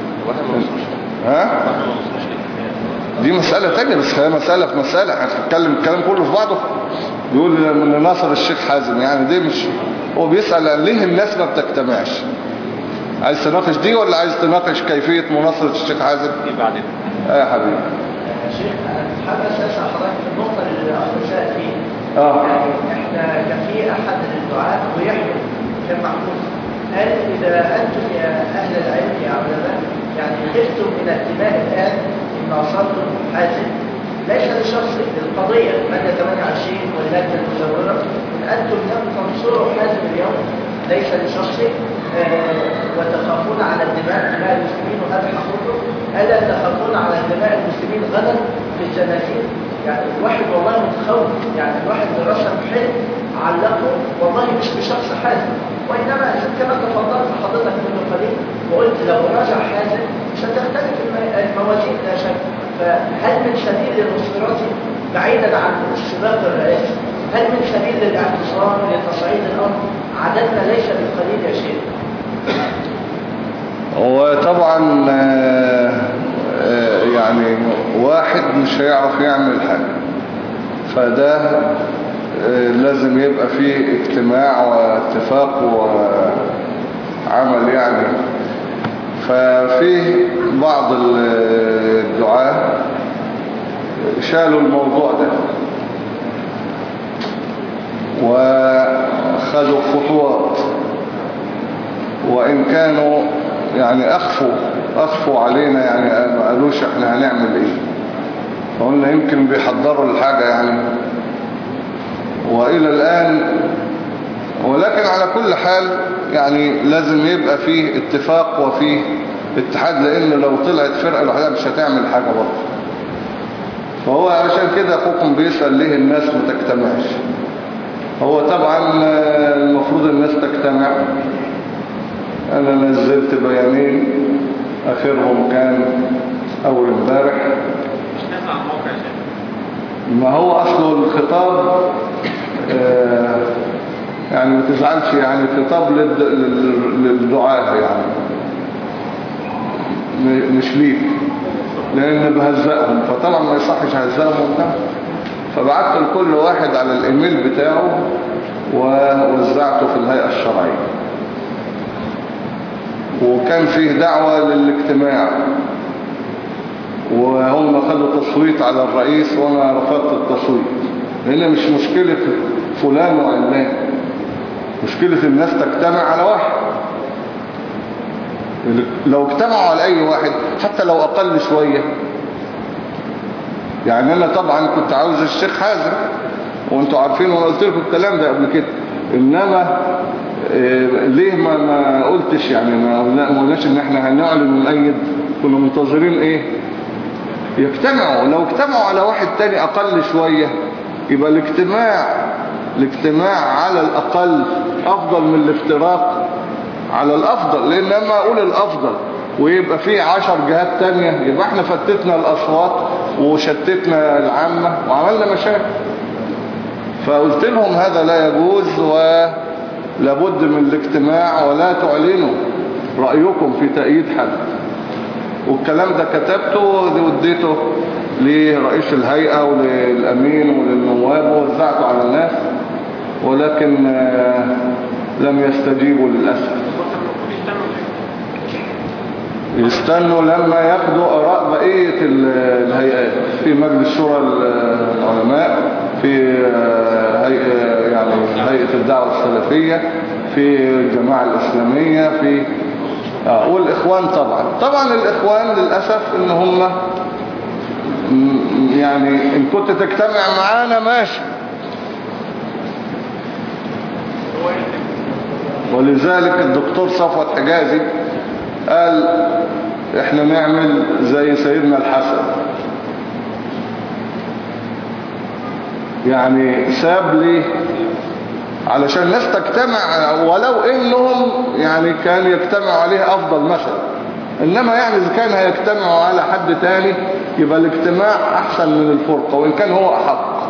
ها دي مسألة تانية، بس هي مسألة في مسألة هنتكلم الكلام كله في بعضه. بيقول من ناصر الشيخ حازم، يعني دي مش هو بيسأل ليه الناس ما بتجتمعش. عايز تناقش دي ولا عايز تناقش كيفية مناصرة الشيخ حازم؟ دي بعدين. اه يا حبيبي. شيخ حابب اسال حضرتك في النقطه اللي الاخ سال فيها. اه يعني احنا كان في احد الدعاة ويحيى كان محمود قال اذا انتم يا اهل العلم يا علماء يعني خفتم من اهتمام الان ان اصلتم حازم ليس لشخص القضيه ماده ثمانية وعشرين واللجنه المزوره، ان انتم لم تنصروا حازم اليوم ليس لشخصه آه وتخافون على الدماء دماء المسلمين وهذا حقوقه، الا تخافون على دماء المسلمين غدا في الجنازير. يعني الواحد والله متخوف، يعني الواحد رسم حلم علقه والله مش بشخص حازم، وانما كما تفضلت حضرتك منذ قليل وقلت لو راجع حازم ستختلف الموازين لا شك. فهل من سبيل للانصراف بعيدا عن السباق الرئاسي، هل من سبيل للاعتصام لتصعيد الامر؟ عددنا ليس بالقليل يا شيخ. وطبعا آه، آه، يعني واحد مش هيعرف يعمل حاجة، فده آه، لازم يبقى فيه اجتماع واتفاق وعمل يعني. ففيه بعض الدعاة شالوا الموضوع ده وخذوا خطوات، وإن كانوا يعني أخفوا أخفوا علينا، يعني ما قالوش احنا هنعمل ايه، فقلنا يمكن بيحضروا الحاجة يعني، وإلى الآن. ولكن على كل حال يعني لازم يبقى فيه اتفاق وفيه اتحاد، لأنه لو طلعت فرقة لوحدها مش هتعمل حاجة برضه. فهو عشان كده أخوكم بيسأل ليه الناس ما تجتمعش. هو طبعا المفروض الناس تجتمع. أنا نزلت بيانين، آخرهم كان أول امبارح. مش نازل على الموقع يا شيخ؟ ما هو أصله الخطاب آه يعني ما تزعلش، يعني خطاب للد- لل- للدعاة يعني، م- مش ليك، لأن بهزقهم، فطبعا ما يصحش هزقهم ده. فبعت لكل واحد على الإيميل بتاعه ووزعته في الهيئة الشرعية. وكان فيه دعوة للاجتماع، وهم خدوا تصويت على الرئيس وانا رفضت التصويت، لان مش مشكلة فلان وعلان، مشكلة الناس تجتمع على واحد. لو اجتمعوا على اي واحد حتى لو اقل شوية، يعني انا طبعا كنت عاوز الشيخ حازم وانتوا عارفين، وانا قلت لكم الكلام ده قبل كده، انما إيه ليه ما, ما قلتش يعني، ما ما قلناش ان احنا هنعلن ونأيد، كنا منتظرين ايه يجتمعوا. لو اجتمعوا على واحد تاني اقل شوية يبقى الاجتماع الاجتماع على الاقل افضل من الافتراق على الافضل. لان لما اقول الافضل ويبقى فيه عشر جهات تانية يبقى احنا فتتنا الاصوات وشتتنا العامة وعملنا مشاكل. فقلت لهم هذا لا يجوز ولابد من الاجتماع، ولا تعلنوا رأيكم في تأييد حد. والكلام ده كتبته واديته لرئيس الهيئة وللأمين وللنواب ووزعته على الناس، ولكن لم يستجيبوا للأسف. يستنوا لما ياخدوا آراء بقية الهيئات، في مجلس شورى العلماء، في هيئة يعني هيئة الدعوة السلفية، في الجماعة الإسلامية، في آه والإخوان. طبعا طبعا الإخوان للأسف إن هم يعني إن كنت تجتمع معانا ماشي، ولذلك الدكتور صفوت حجازي قال احنا نعمل زي سيدنا الحسن، يعني ساب لي علشان الناس تجتمع، ولو انهم يعني كان يجتمعوا عليه افضل مثلا، انما يعني اذا كان هيجتمعوا على حد تاني يبقى الاجتماع احسن من الفرقة وان كان هو احق.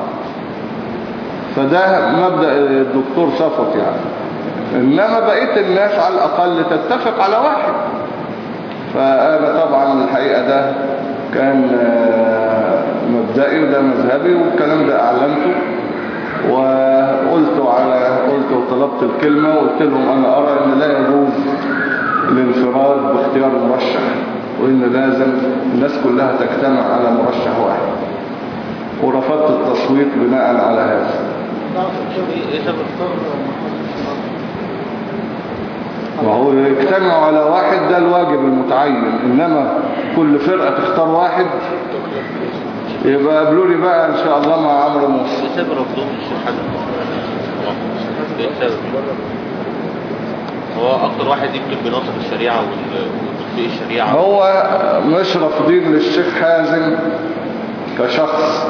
فده مبدأ الدكتور صفوت يعني. انما بقية الناس على الاقل تتفق على واحد. فانا طبعا الحقيقة ده كان مبدئي وده مذهبي، والكلام ده اعلنته وقلت على قلت وطلبت الكلمة وقلت لهم انا ارى ان لا يجوز الانفراد باختيار مرشح، وان لازم الناس كلها تجتمع على مرشح واحد، ورفضت التصويت بناء على هذا. وهو يجتمعوا على واحد ده الواجب المتعين، انما كل فرقة تختار واحد يبقى قابلوا لي بقى ان شاء الله مع عمرو موسى. ايه سبب رفضهم الشيخ حازم؟ ايه السبب؟ هو اكتر واحد يمكن بيناصر الشريعة وتطبيق الشريعة. هو مش رافضين للشيخ حازم كشخص،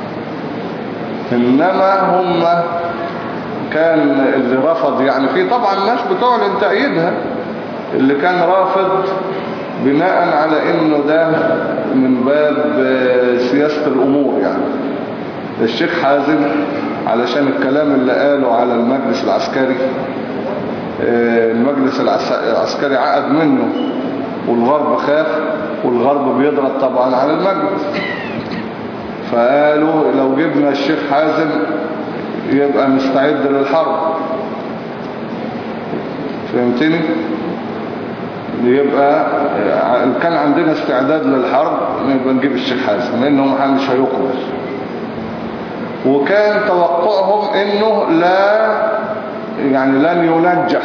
انما هم كان اللي رفض يعني، في طبعا ناس بتعلن تأييدها، اللي كان رافض بناء على انه ده من باب سياسة الامور يعني. الشيخ حازم علشان الكلام اللي قاله على المجلس العسكري، المجلس العسكري عقد منه والغرب خاف، والغرب بيضغط طبعا على المجلس، فقالوا لو جبنا الشيخ حازم يبقى نستعد للحرب. فهمتني؟ يبقى كان عندنا استعداد للحرب يبقى نجيب الشيخ حازم لانه مش هيقبل. وكان توقعهم انه لا يعني لن ينجح،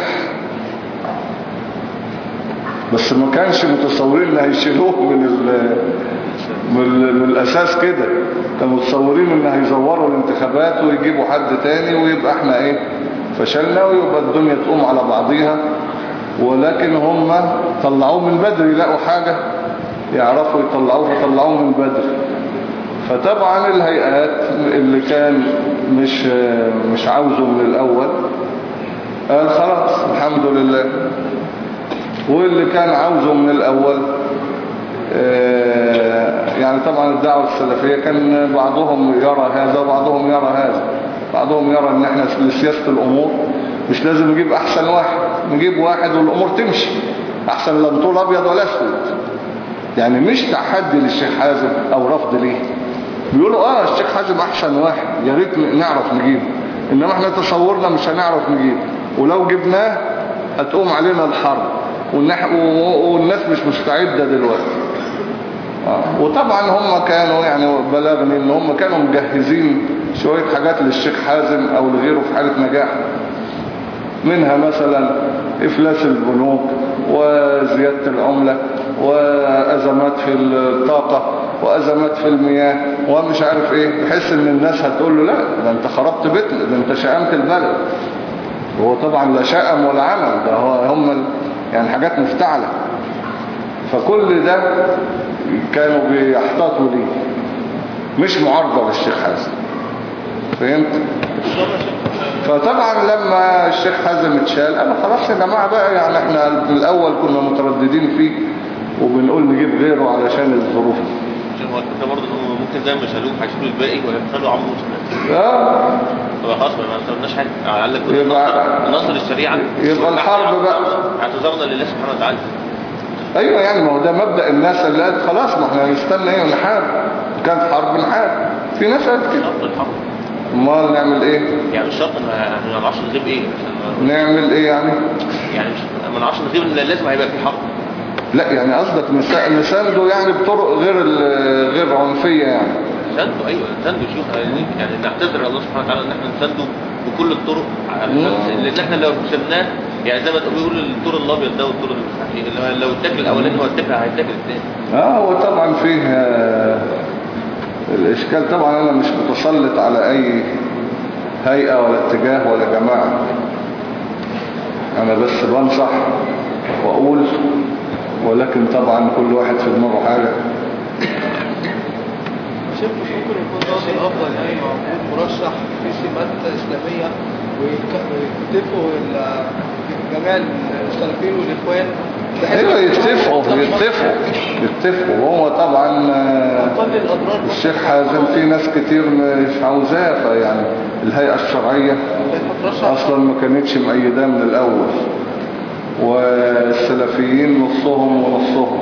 بس ما كانش متصورين ان هيشيلوه من ال من, ال من الاساس كده. كانوا متصورين ان هيزوروا الانتخابات ويجيبوا حد تاني ويبقى احنا ايه فشلنا ويبقى الدنيا تقوم على بعضيها. ولكن هم طلعوه من بدري، لقوا حاجة يعرفوا يطلعوه فطلعوه من بدري. فطبعا الهيئات اللي كان مش مش عاوزه من الاول قال خلاص الحمد لله، واللي كان عاوزه من الاول يعني طبعا الدعوة السلفية كان بعضهم يرى هذا وبعضهم يرى هذا. بعضهم يرى ان احنا لسياسة الامور مش لازم نجيب احسن واحد، نجيب واحد والامور تمشي احسن لا نطول ابيض ولا اسود. يعني مش تحدي للشيخ حازم او رفض ليه، بيقولوا اه الشيخ حازم احسن واحد يا ريت نعرف نجيبه، انما احنا تصورنا مش هنعرف نجيبه، ولو جبناه هتقوم علينا الحرب والناس مش مستعدة دلوقتي. آه. وطبعا هم كانوا يعني بلغني ان هم كانوا مجهزين شوية حاجات للشيخ حازم او لغيره في حالة نجاح، منها مثلا افلاس البنوك وزيادة العملة وازمات في الطاقة وازمات في المياه ومش عارف ايه، بحيث ان الناس هتقول له لا ده انت خربت بيتنا، ده انت شأمت البلد. وهو طبعا لا شأم ولا عمل، ده هو هم يعني حاجات مفتعلة. فكل ده كانوا بيحتاطوا ليه، مش معارضة للشيخ حازم. فهمت؟ فطبعا لما الشيخ حازم اتشال قالوا خلاص يا جماعة بقى، يعني احنا من الاول كنا مترددين فيه وبنقول نجيب غيره علشان الظروف. هو الفكرة برضه انهم ممكن زي ما شالوه هيشيلوا الباقي وهيخلوا عمرو مسلم. اه طب خلاص ما استناش حاجة، على الاقل يبقى نصر الشريعة يبقى الحرب بقى اعتذرنا لله سبحانه وتعالى. ايوه يعني ما هو ده مبدأ الناس اللي قالت خلاص ما احنا هنستنى ايه ونحارب، كانت حرب نحارب. في ناس قالت كده. شرط الحرب. امال نعمل ايه؟ يعني مش شرط ان احنا ما نعرفش نغيب ايه نعمل ايه يعني؟ يعني مش ما نعرفش نغيب ان لازم هيبقى في حرب. لا يعني قصدك نسانده يعني بطرق غير غير عنفية يعني. نسانده ايوه نسانده شوف يعني نعتذر الله سبحانه وتعالى ان احنا نسانده بكل الطرق، لان احنا لو سبناه يعني زي ما بيقولوا الدور الابيض ده والدور اللي لو التاكل الاولاني هو التاكل هيتاكل الثاني. اه هو طبعا فيه آه الاشكال. طبعا انا مش متسلط على اي هيئة ولا اتجاه ولا جماعة، انا بس بنصح واقول، ولكن طبعا كل واحد في دماغه حاجة. شايف مش ممكن يكون ده الافضل يعني موجود مرشح في سمات اسلاميه ويتفقوا جميع السلفيين والاخوان؟ ايوه يتفقوا يتفقوا يتفقوا وهو طبعا الشيخ حازم في ناس كتير مش عاوزاه، فيعني الهيئة الشرعية اصلا ما كانتش مؤيداه من الاول، والسلفيين نصهم ونصهم،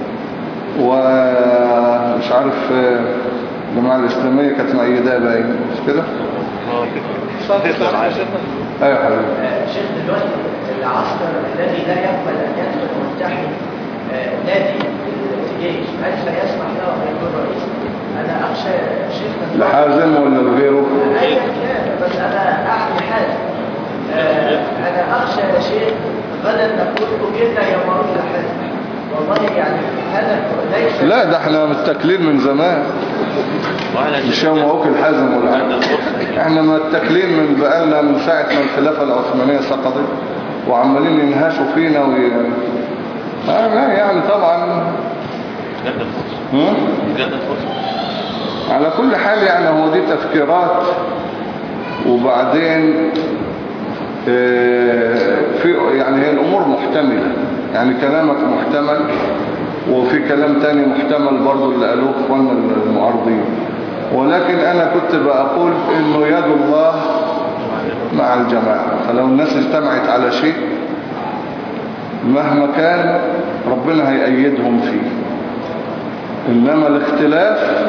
ومش عارف الجماعة الإسلامية كانت مؤيداه باين مش كده؟ ايوه حبيبي. شيخ دلوقتي العصر الذي لا يقبل ان يدخل ملتحي نادي الجيش هل سيسمح له ان يكون رئيس؟ انا اخشى شيخ لحازم ولا لغيره؟ ايا كان، بس انا احمي حازم. انا اخشى يا شيخ بدل نقول اجرنا يا مرود لحازم، والله يعني هذا ليس. لا ده احنا متكلين من زمان، مش يوم موكل حازم ولا حاجة. احنا متكلين من بقالنا من ساعة ما الخلافة العثمانية سقطت وعمالين ينهاشوا فينا وي... آه لا يعني طبعا جد الفرصة جد الفرصة. على كل حال يعني هو دي تفكيرات، وبعدين في يعني هي الامور محتملة، يعني كلامك محتمل وفي كلام تاني محتمل برضو اللي قالوه اخواننا المعارضين، ولكن انا كنت بقول انه يد الله مع الجماعة. فلو الناس اجتمعت على شيء مهما كان ربنا هيأيدهم فيه. إنما الاختلاف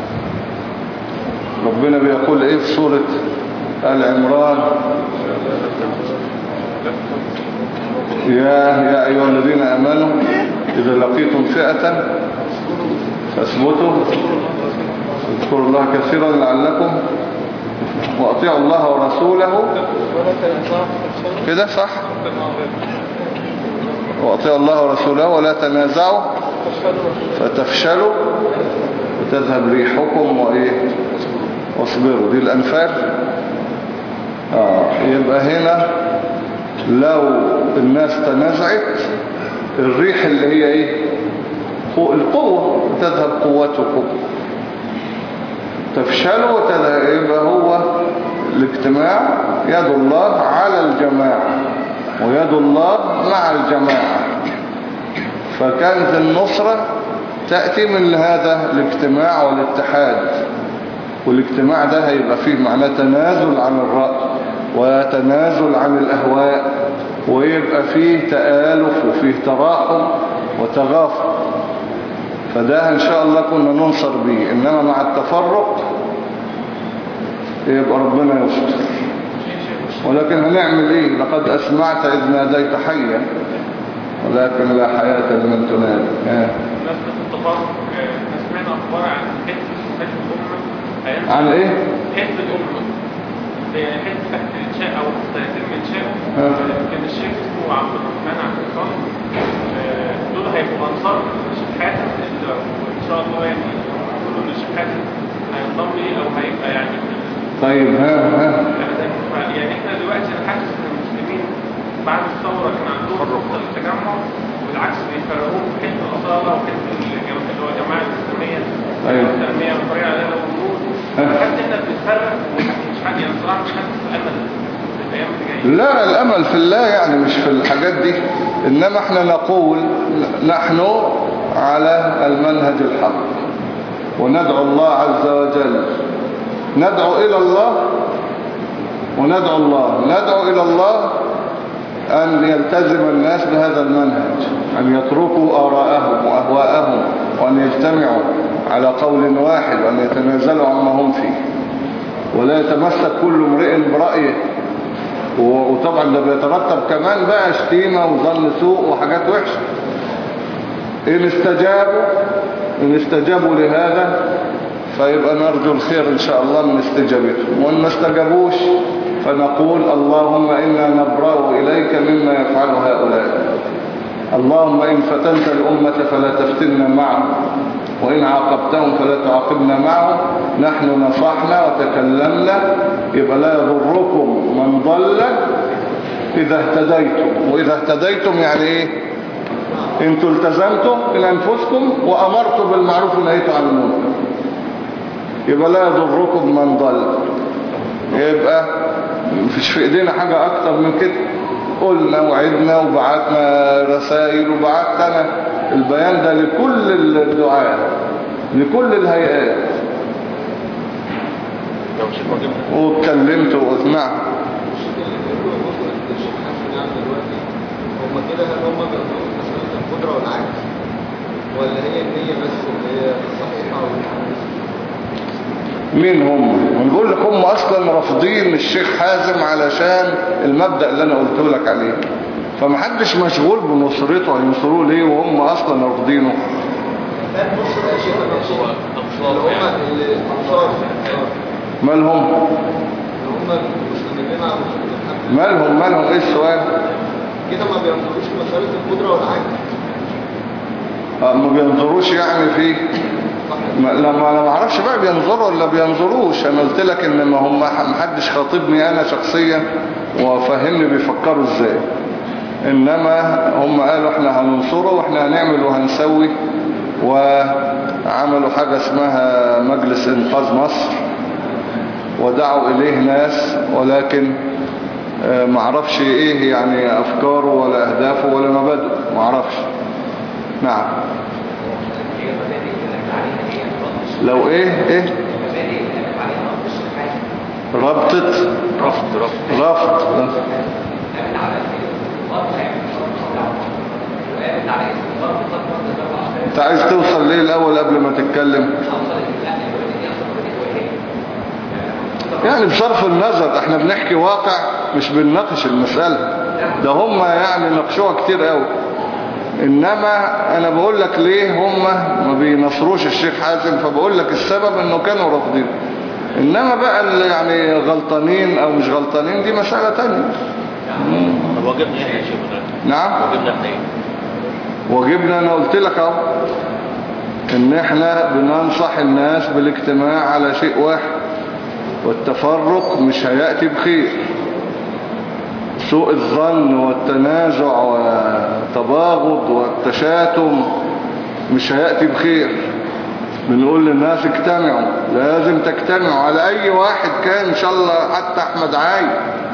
ربنا بيقول إيه في سورة آل عمران؟ يا يا أيها الذين آمنوا إذا لقيتم فئة فاثبتوا اذكروا الله كثيرا لعلكم وأطيعوا الله ورسوله كده صح؟ وأطيعوا الله ورسوله ولا تنازعوا فتفشلوا وتذهب ريحكم وإيه واصبروا. دي الأنفال. آه يبقى هنا لو الناس تنازعت الريح اللي هي ايه القوة تذهب قوتكم تفشلوا وتذهب. يبقى هو الاجتماع يد الله على الجماعة ويد الله مع الجماعة. فكانت النصرة تأتي من هذا الاجتماع والاتحاد. والاجتماع ده هيبقى فيه معناه تنازل عن الرأي وتنازل عن الأهواء ويبقى فيه تآلف وفيه تراحم وتغافر. فده إن شاء الله كنا ننصر به. إنما مع التفرق يبقى ربنا يستر. ولكن هنعمل إيه؟ لقد أسمعت إذ ناديت حيا ولكن لا حياة لمن تنادي. نفس التفرق سمعنا أخبار عن حزب حزب الأمة. عن إيه؟ حزب الأمة حزب تحت الإنشاء أو سيتم إنشاءه. كان الشيخ اسمه عبد الرحمن عبد الصالح. دول هيبقوا أنصار الشيخ حاتم إن شاء الله. يعني يقولوا إن الشيخ حاتم هينضم ليه أو هيبقى يعني. طيب ها ها يعني إحنا دلوقتي أنا حاسس إن المسلمين بعد الثورة كان عندهم فرصة للتجمع والعكس بيفرقوه في حزب الأصالة وحزب اللي هو الجماعة الإسلامية. أيوه. التنمية والطريقة عليها والوجود. حاسس إن إحنا بنتفرق ومش حد يعني صراحة مش حاسس أمل في الأيام اللي جاية. لا الأمل في الله يعني مش في الحاجات دي. إنما احنا نقول نحن على المنهج الحق وندعو الله عز وجل. ندعو إلى الله وندعو الله ندعو إلى الله أن يلتزم الناس بهذا المنهج، أن يتركوا آراءهم وأهواءهم وأن يجتمعوا على قول واحد وأن يتنازلوا عما هم فيه ولا يتمسك كل امرئ برأيه. وطبعا ده بيترتب كمان بقى شتيمة وظن سوء وحاجات وحشة. إن استجابوا إن استجابوا لهذا فيبقى نرجو الخير إن شاء الله من استجابتهم. وإن ما استجابوش فنقول اللهم إنا نبرأ إليك مما يفعل هؤلاء. اللهم إن فتنت الأمة فلا تفتنا معهم وإن عاقبتهم فلا تعاقبنا معهم. نحن نصحنا وتكلمنا. يبقى لا يضركم من ضل إذا اهتديتم. وإذا اهتديتم يعني إيه؟ انتوا التزمتم من أنفسكم وأمرتوا بالمعروف ونهيتوا عن المنكر. يبقى لا يضركم من ضل. يبقى مفيش في ايدينا حاجة اكتر من كده. قلنا وعدنا وبعتنا رسائل وبعت انا البيان ده لكل الدعاء لكل الهيئات واتكلمت وقلت نعم. هم كده هل هم بيقولوا مسألة القدرة والعجز ولا هي النية بس اللي هي الصحيحة والحديث؟ مين هم؟ ونقول لك هم اصلا رافضين الشيخ حازم علشان المبدأ اللي انا قلت لك عليه. فمحدش مشغول بنصرته. هينصروه ليه وهم اصلا رافضينه؟ النصر يا شيخ النصر اللي هم الانصار مالهم؟ اللي هم المسلمين على مسلمين مالهم مالهم ايه السؤال؟ كده ما بينظروش مسألة القدرة والعجز. اه ما بينظروش يعني في ما لما انا ما اعرفش بقى بينظروا ولا بينظروش. انا قلت لك ان ما هم ما حدش خاطبني انا شخصيا وفهمني بيفكروا ازاي. انما هم قالوا احنا هننصره واحنا هنعمل وهنسوي. وعملوا حاجة اسمها مجلس انقاذ مصر ودعوا اليه ناس ولكن ما اعرفش ايه يعني افكاره ولا اهدافه ولا مبادئه ما اعرفش. نعم. لو ايه ايه ربطت رفض رفض رفض انت عايز توصل ليه الاول قبل ما تتكلم؟ يعني بصرف النظر احنا بنحكي واقع مش بنناقش المسألة. ده هم يعني ناقشوها كتير قوي. انما انا بقول لك ليه هم ما بينصروش الشيخ حازم، فبقول لك السبب انه كانوا رافضين. انما بقى اللي يعني غلطانين او مش غلطانين دي مسألة تانية. طب واجبنا ايه يا شيخ؟ نعم واجبنا احنا ايه؟ واجبنا انا قلت لك اهو ان احنا بننصح الناس بالاجتماع على شيء واحد، والتفرق مش هيأتي بخير. سوء الظن والتنازع والتباغض والتشاتم مش هيأتي بخير. بنقول للناس اجتمعوا، لازم تجتمعوا على اي واحد كان ان شاء الله حتى احمد عايد.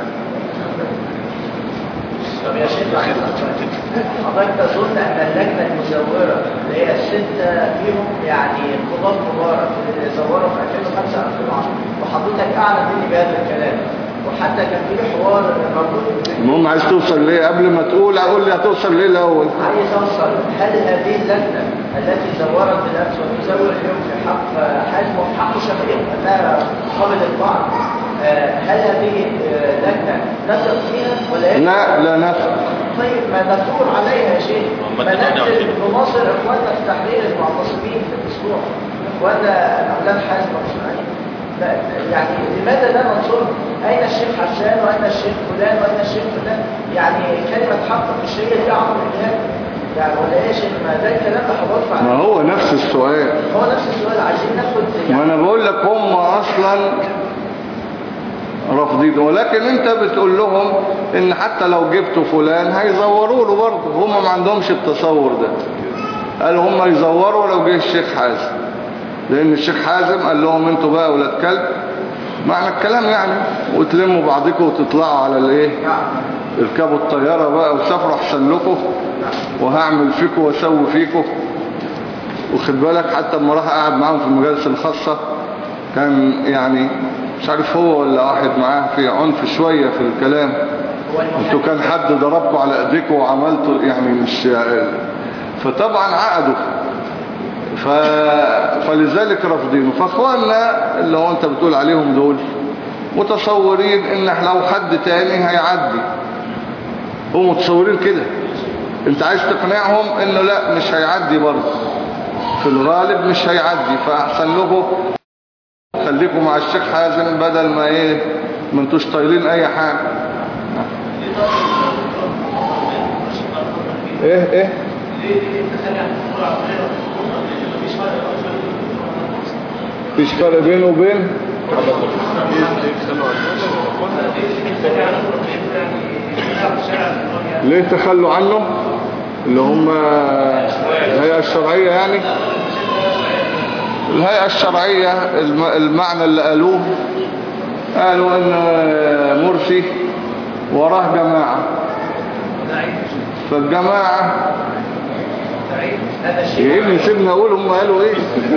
طب يا شيخ حضرتك تظن ان اللجنه المزوره اللي هي السته فيهم يعني قضاه مبارك اللي زوروا في ألفين وخمسة ألفين وعشرة، وحضرتك اعلم مني بهذا الكلام، وحتى كان في حوار موجود. المهم عايز توصل ليه قبل ما تقول؟ اقول لي هتوصل ليه الاول؟ عايز اوصل، هل هذه اللجنه التي زورت بالامس وتزور اليوم في حق حازم وفي حق شفيق انها قبلت البعض، هل هذه لجنه نثق فيها ولا لا لا نثق. طيب ما نثور عليها يا شيخ، ما ننزل نناصر اخواننا في تحرير المعتصمين في الاسبوع، اخواننا اولاد حازم واسماعيل. يعني لماذا لا ننصرهم؟ اين الشيخ حسان واين الشيخ فلان واين الشيخ فلان؟ يعني كلمه حق مش هي دي عمرو الإرهاب يعني، ولا ايه يا شيخ؟ ما ده الكلام ده حضرتك. ما هو نفس السؤال. هو نفس السؤال، عايزين ناخد يعني. ما انا بقول لك هم اصلا رافضين، ولكن انت بتقول لهم ان حتى لو جبتوا فلان هيزوروا له برضه. هم ما عندهمش التصور ده. قالوا هم يزوروا لو جه الشيخ حازم، لان الشيخ حازم قال لهم انتوا بقى اولاد كلب، معنى الكلام يعني، وتلموا بعضكم وتطلعوا على الايه، اركبوا الطيارة بقى وسافروا احسن لكم، وهعمل فيكم واسوي فيكم. وخد بالك حتى لما راح قاعد معاهم في المجالس الخاصة كان يعني مش عارف هو ولا واحد معاه في عنف شوية في الكلام. انتوا كان حد ضربكم على ايديكم وعملتوا يعني مش يعني، فطبعا عقدوا. ف... فلذلك رافضينه. فاخواننا اللي هو انت بتقول عليهم دول متصورين ان لو حد تاني هيعدي، هم متصورين كده. انت عايز تقنعهم انه لا مش هيعدي برضه، في الغالب مش هيعدي، فاحسن لكم خليكم مع الشيخ حازم بدل ما ايه ما انتوش طايلين اي حاجة. ايه ايه مفيش فرق بينه وبين ليه تخلوا عنه اللي هم الهيئة الشرعية يعني. الهيئة الشرعية المعنى اللي قالوه، قالوا ان مرسي وراه جماعة، فالجماعة يا ابني سيبنا اقول هم قالوا ايه.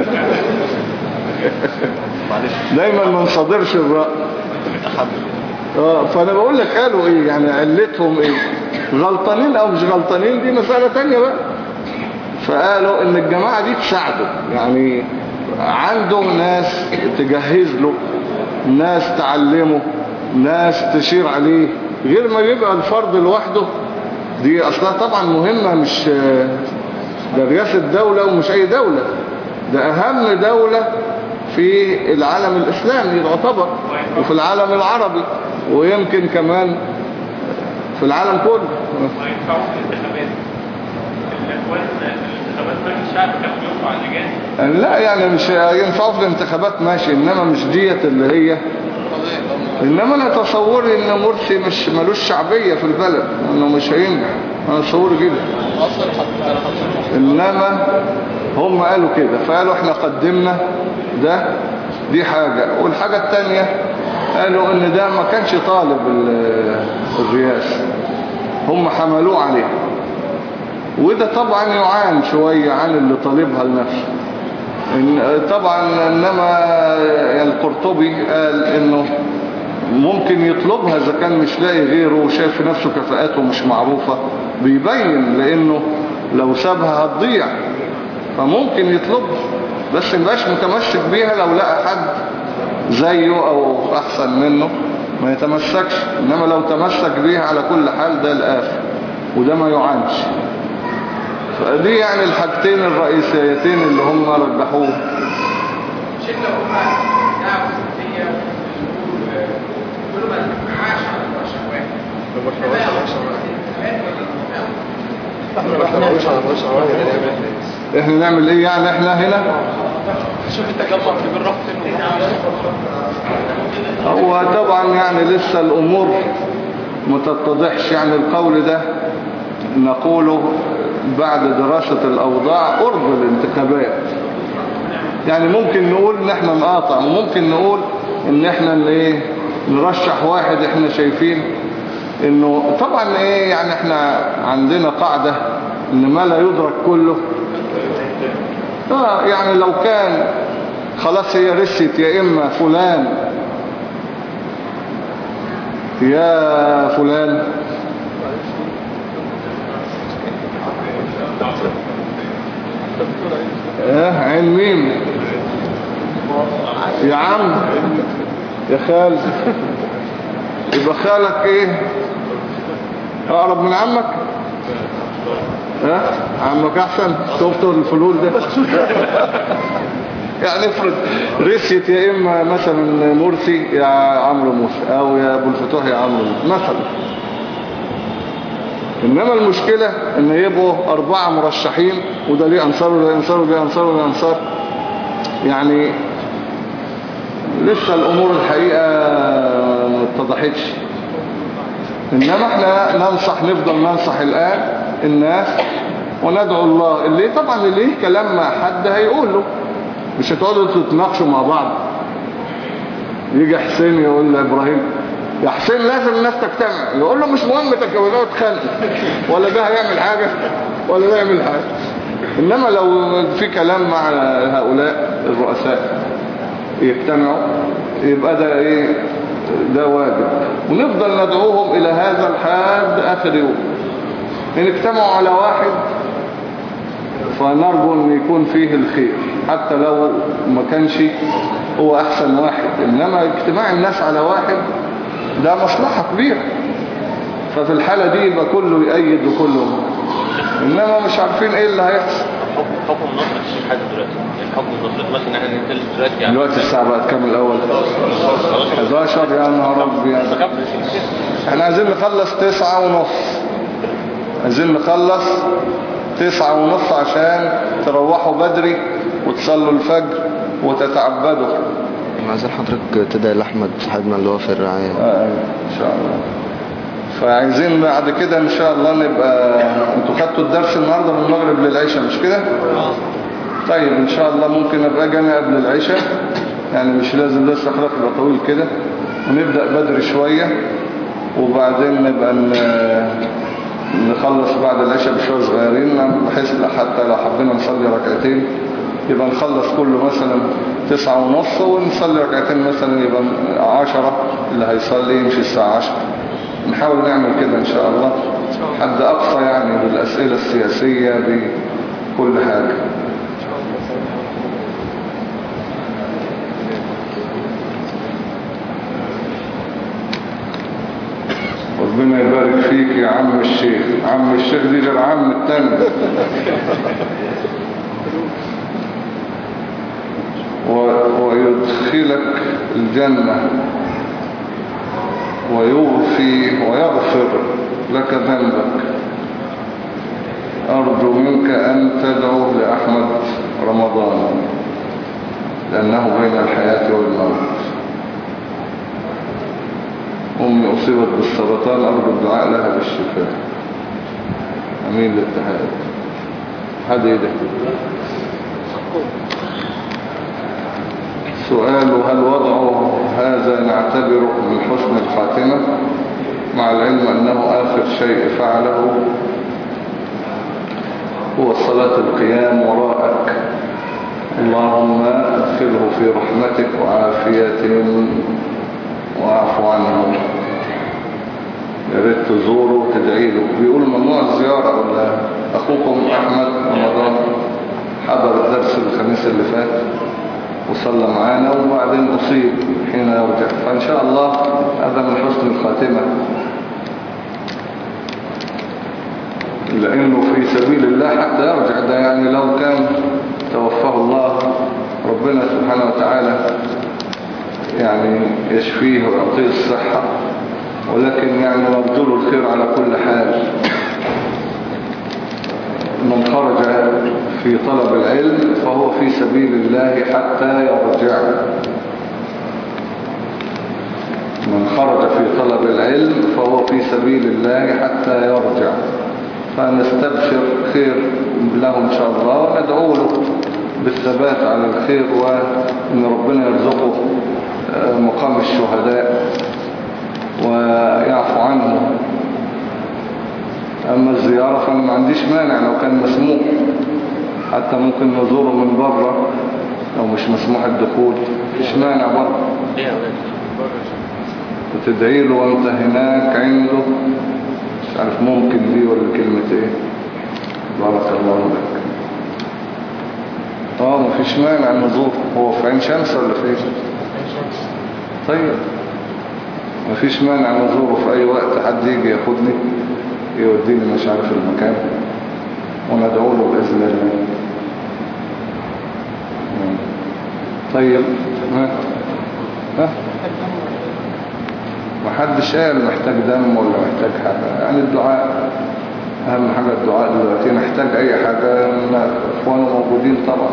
دايما ما نصدرش الرأي. اه فانا بقول لك قالوا ايه يعني، علتهم ايه، غلطانين او مش غلطانين دي مسألة تانية بقى. فقالوا ان الجماعة دي تساعده، يعني عنده ناس تجهز له، ناس تعلمه، ناس تشير عليه، غير ما يبقى الفرد لوحده. دي اصلا طبعا مهمة، مش ده رئاسة دولة ومش اي دولة، ده اهم دولة في العالم الاسلامي يعتبر، وفي العالم العربي، ويمكن كمان في العالم كله. وينفعوا في الانتخابات الاخوان الانتخابات مجلس الشعب كانوا بيقفوا على اللجان. لا يعني مش ينفعوا في الانتخابات ماشي، انما مش ديت اللي هي. انما انا تصوري ان مرسي مش ملوش شعبية في البلد، انه مش هينجح، انا تصوري كده. انما هم قالوا كده، فقالوا احنا قدمنا ده، دي حاجة. والحاجة التانية قالوا ان ده ما كانش طالب الرئاسة، هم حملوه عليه، وده طبعا يعان شوية عن اللي طالبها لنفسه. إن طبعا انما القرطبي قال انه ممكن يطلبها اذا كان مش لاقي غيره وشايف نفسه كفاءاته مش معروفة، بيبين لانه لو سابها هتضيع. فممكن يطلبها، بس مبقاش متمسك بيها. لو لقى حد زيه او احسن منه ما يتمسكش، انما لو تمسك بيها على كل حال ده الآخر، وده ما يعانش. فدي يعني الحاجتين الرئيسيتين اللي هم رجحوه. شكله هم دعوة سلفية كل ما معاش على المرشح واحد احنا نعمل ايه يعني احنا هنا؟ شوف التجمع كبير رحت هو طبعا يعني لسه الامور ما تتضحش. يعني القول ده نقوله بعد دراسة الاوضاع قرب الانتخابات. يعني ممكن نقول ان احنا نقاطع، وممكن نقول ان احنا ايه نرشح واحد احنا شايفين انه طبعا ايه. يعني احنا عندنا قاعدة ان ما لا يدرك كله. اه يعني لو كان خلاص هي رست يا اما فلان يا فلان، اه عين ميم يا عم يا خال، يبقى خالك ايه اقرب من عمك؟ ها عمك احسن. شفتوا الفلول ده؟ يعني افرض رسيت يا اما مثلا مرسي يا عمرو موسى، او يا ابو الفتوح يا عمرو موسى مثلا. انما المشكلة ان يبقوا اربعة مرشحين، وده ليه انصار وده انصار وده انصار وده انصار. يعني لسه الامور الحقيقة ما اتضحتش. انما احنا ننصح، نفضل ننصح الان الناس وندعو الله. اللي طبعا اللي ليه كلام مع حد هيقول له، مش هتقعدوا تتناقشوا مع بعض. يجي حسين يقول لابراهيم يا حسين لازم الناس تجتمع، يقول له مش مهم تكونوا تخانق، ولا ده هيعمل حاجة ولا ده يعمل حاجة. انما لو في كلام مع هؤلاء الرؤساء يجتمعوا يبقى ده ايه، ده واجب. ونفضل ندعوهم الى هذا لحد اخر يوم. ان اجتمعوا على واحد فنرجو ان يكون فيه الخير، حتى لو ما كانش هو احسن واحد. انما اجتماع الناس على واحد ده مصلحة كبيرة. ففي الحالة دي يبقى كله يأيد وكله، انما مش عارفين ايه اللي هيحصل. حكم نصر الشيخ حاجة دلوقتي، يعني حكم نصر مثلا ان احنا ننتلج دلوقتي يعني دلوقتي الساعة بقت كام الاول؟ حداشر يا نهار ابيض. احنا عايزين نخلص تسعة ونص، عايزين نخلص تسعة ونص عشان تروحوا بدري وتصلوا الفجر وتتعبدوا. عايزين حضرتك تدعي لأحمد صاحبنا اللي هو في الرعاية. اه ان شاء الله. فعايزين بعد كده ان شاء الله نبقى، انتوا خدتوا الدرس النهاردة من المغرب للعشاء مش كده؟ طيب ان شاء الله ممكن ابقى جاني قبل العشاء، يعني مش لازم درس اخلاق يبقى طويل كده، ونبدأ بدري شوية، وبعدين نبقى نخلص بعد العشاء بشوية صغيرين، بحيث حتى لو حبينا نصلي ركعتين يبقى نخلص كله مثلا تسعة ونص، ونصلي ركعتين مثلا يبقى عشرة، اللي هيصلي يمشي الساعة عشرة. نحاول نعمل كده ان شاء الله حد اقصى، يعني بالاسئلة السياسية بكل حاجة. ربنا يبارك فيك يا عم الشيخ. عم الشيخ دي غير عم التاني. ويدخلك الجنة ويغفي ويغفر لك ذنبك. أرجو منك أن تدعو لأحمد رمضان لأنه بين الحياة والموت. أمي أصيبت بالسرطان، أرجو الدعاء لها بالشفاء. أمين للاتحاد. هذا إيه ده؟ سؤال: هل وضع هذا نعتبره من حسن الخاتمة مع العلم أنه آخر شيء فعله هو صلاة القيام وراءك؟ اللهم ادخله في رحمتك وعافية واعف عنه. يا ريت تزوره وتدعي له. بيقول ممنوع الزيارة ولا أخوكم أحمد رمضان حضر الدرس الخميس اللي فات وصلى معانا وبعدين أصيب حين يرجع، فإن شاء الله هذا من حسن الخاتمة، لأنه في سبيل الله حتى يرجع. ده يعني لو كان توفاه الله ربنا سبحانه وتعالى يعني يشفيه ويعطيه الصحة، ولكن يعني نرجو له الخير على كل حال. من خرج في طلب العلم فهو في سبيل الله حتى يرجع. من خرج في طلب العلم فهو في سبيل الله حتى يرجع، فنستبشر خير له إن شاء الله، وندعو له بالثبات على الخير، وأن ربنا يرزقه مقام الشهداء ويعفو عنه. أما الزيارة فأنا ما عنديش مانع لو كان مسموح، حتى ممكن نزوره من بره لو مش مسموح الدخول، مش مانع بره. وتدعي له وانت هناك عنده، مش عارف ممكن دي ولا كلمة ايه. بارك الله لك. اه مفيش مانع نزور. هو في عين شمس ولا في ايه؟ طيب مفيش مانع نزوره في اي وقت، حد يجي ياخدني يوديني مش عارف المكان، وندعو له بإذن الله. طيب ها ها محدش قال محتاج دم ولا محتاج حاجة، يعني الدعاء أهم حاجة. الدعاء دلوقتي نحتاج أي حاجة، إخوانا موجودين طبعا.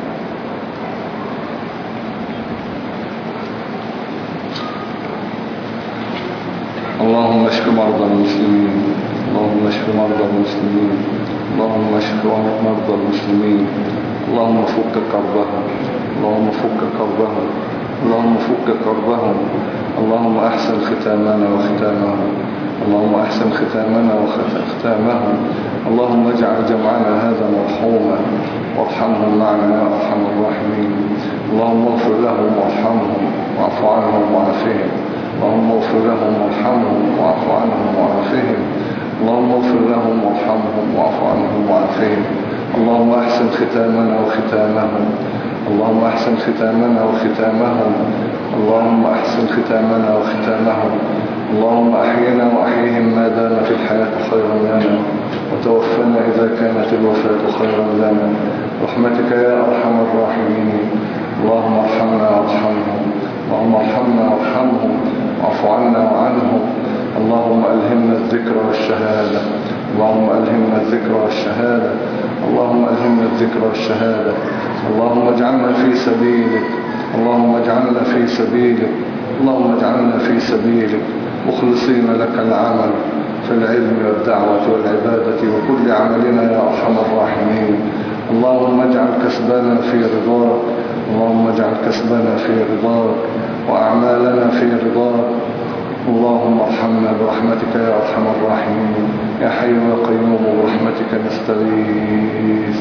اللهم اشف مرضى المسلمين، اللهم اشف مرضى المسلمين، اللهم اشف مرضى المسلمين، اللهم فك كربهم، اللهم فك كربهم، اللهم فك كربهم، اللهم احسن ختامنا وختامهم، اللهم احسن ختامنا وختامهم، اللهم اجعل جمعنا هذا مرحوما وارحمهم معنا يا ارحم الراحمين، اللهم اغفر لهم وارحمهم واعف عنهم وعافهم، اللهم اغفر لهم وارحمهم واعف عنهم وعافهم، اللهم اغفر لهم وارحمهم واعف عنهم وعافهم، اللهم احسن ختامنا وختامهم، اللهم احسن ختامنا وختامهم، اللهم احسن ختامنا وختامهم، اللهم احينا واحيهم ما دام في الحياة خيرا لنا، وتوفنا اذا كانت الوفاة خيرا لنا، رحمتك يا ارحم الراحمين. اللهم ارحمنا وارحمهم، اللهم ارحمنا وارحمهم واعف عنا وعنهم، اللهم ألهمنا الذكر والشهادة، اللهم ألهمنا الذكر والشهادة، اللهم ألهمنا الذكر والشهادة، اللهم اجعلنا في سبيلك، اللهم اجعلنا في سبيلك، اللهم اجعلنا في سبيلك مخلصين لك العمل في العلم والدعوة والعبادة وكل عملنا يا أرحم الراحمين. اللهم اجعل كسبنا في رضاك، اللهم اجعل كسبنا في رضاك وأعمالنا في رضاك. اللهم ارحمنا برحمتك يا أرحم الراحمين، يا حي يا قيوم برحمتك نستغيث.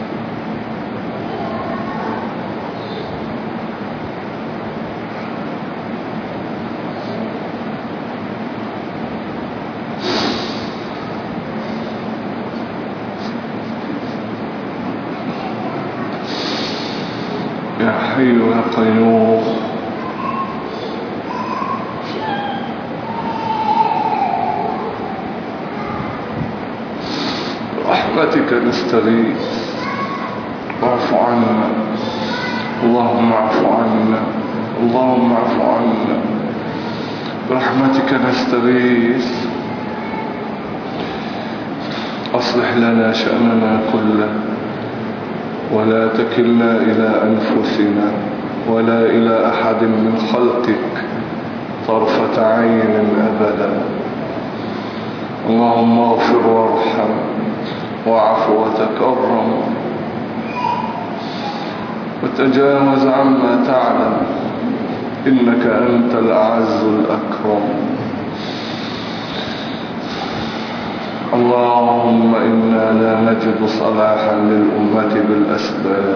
يا حي يا قيوم برحمتك نستغيث، واعف عنا، اللهم اعف عنا، اللهم اعف عنا، برحمتك نستغيث. أصلح لنا شأننا كله، ولا تكلنا إلى أنفسنا ولا إلى أحد من خلقك طرفة عين أبدا. اللهم اغفر وارحم واعف وتكرم وتجاوز عما تعلم، إنك أنت الأعز الأكرم. اللهم إنا لا نجد صلاحا للأمة بالأسباب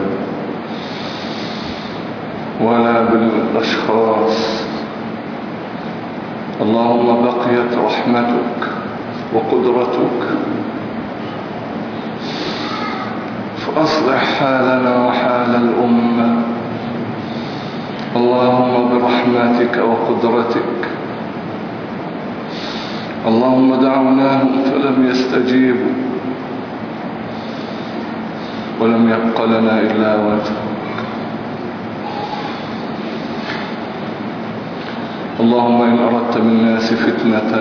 ولا بالأشخاص. اللهم بقيت رحمتك وقدرتك، أصلح حالنا وحال الأمة. اللهم برحمتك وقدرتك. اللهم دعوناهم فلم يستجيبوا ولم يبق لنا إلا وجهك. اللهم إن أردت بالناس فتنة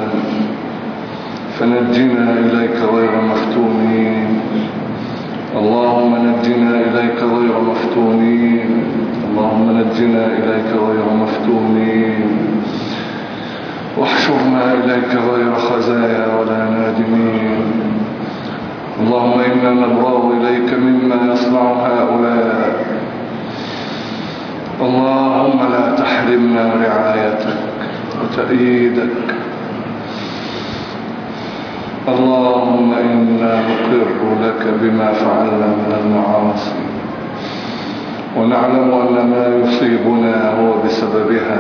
فنجنا إليك غير مفتونين. اللهم نجنا إليك غير مفتونين. اللهم نجنا إليك غير مفتونين. واحشرنا إليك غير خزايا ولا نادمين. اللهم إنا نبرأ إليك مما يصنع هؤلاء. اللهم لا تحرمنا رعايتك وتأييدك. اللهم إنا نقر لك بما فعلنا من المعاصي ونعلم أن ما يصيبنا هو بسببها.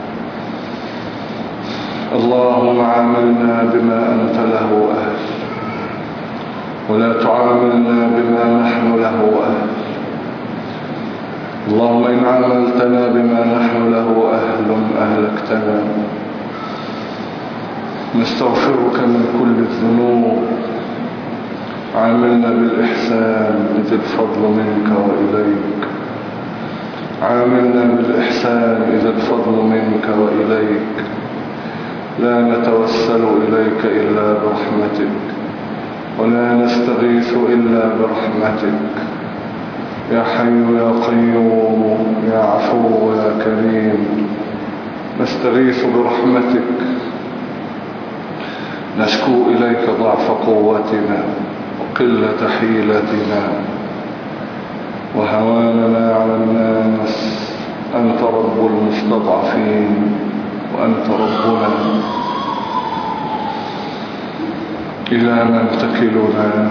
اللهم عاملنا بما أنت له أهل ولا تعاملنا بما نحن له أهل. اللهم إن عاملتنا بما نحن له أهل أهلكتنا. نستغفرك من كل الذنوب. عاملنا بالإحسان إذ الفضل منك وإليك. عاملنا بالإحسان إذ الفضل منك وإليك. لا نتوسل إليك إلا برحمتك ولا نستغيث إلا برحمتك. يا حي يا قيوم يا عفو يا كريم نستغيث برحمتك. نشكو إليك ضعف قوتنا وقلة حيلتنا وهواننا على الناس. أنت رب المستضعفين وأنت ربنا. إلى من تكلنا؟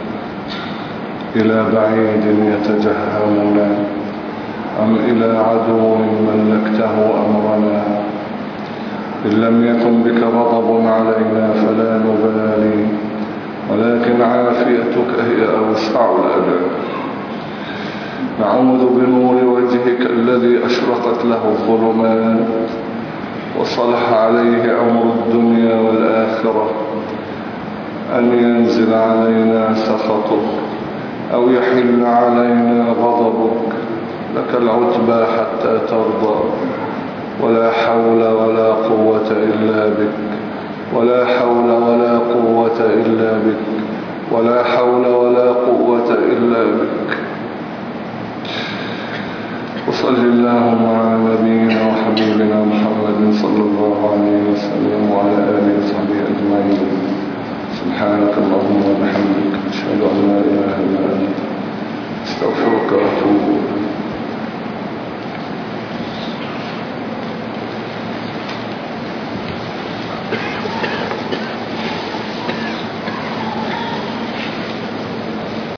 إلى بعيد يتجهمنا أم إلى عدو ملكته أمرنا؟ إن لم يكن بك غضب علينا فلا نبالي ولكن عافيتك هي أوسع لنا. نعوذ بنور وجهك الذي أشرقت له الظلمات وصلح عليه أمر الدنيا والآخرة أن ينزل علينا سخطك أو يحل علينا غضبك. لك العتبى حتى ترضى ولا حول ولا قوة إلا بك. ولا حول ولا قوة إلا بك. ولا حول ولا قوة إلا بك. وصل اللهم على نبينا وحبيبنا محمد صلى الله عليه وسلم وعلى آله وصحبه أجمعين. سبحانك اللهم وبحمدك أشهد أن لا إله إلا أنت أستغفرك وأتوب إليك.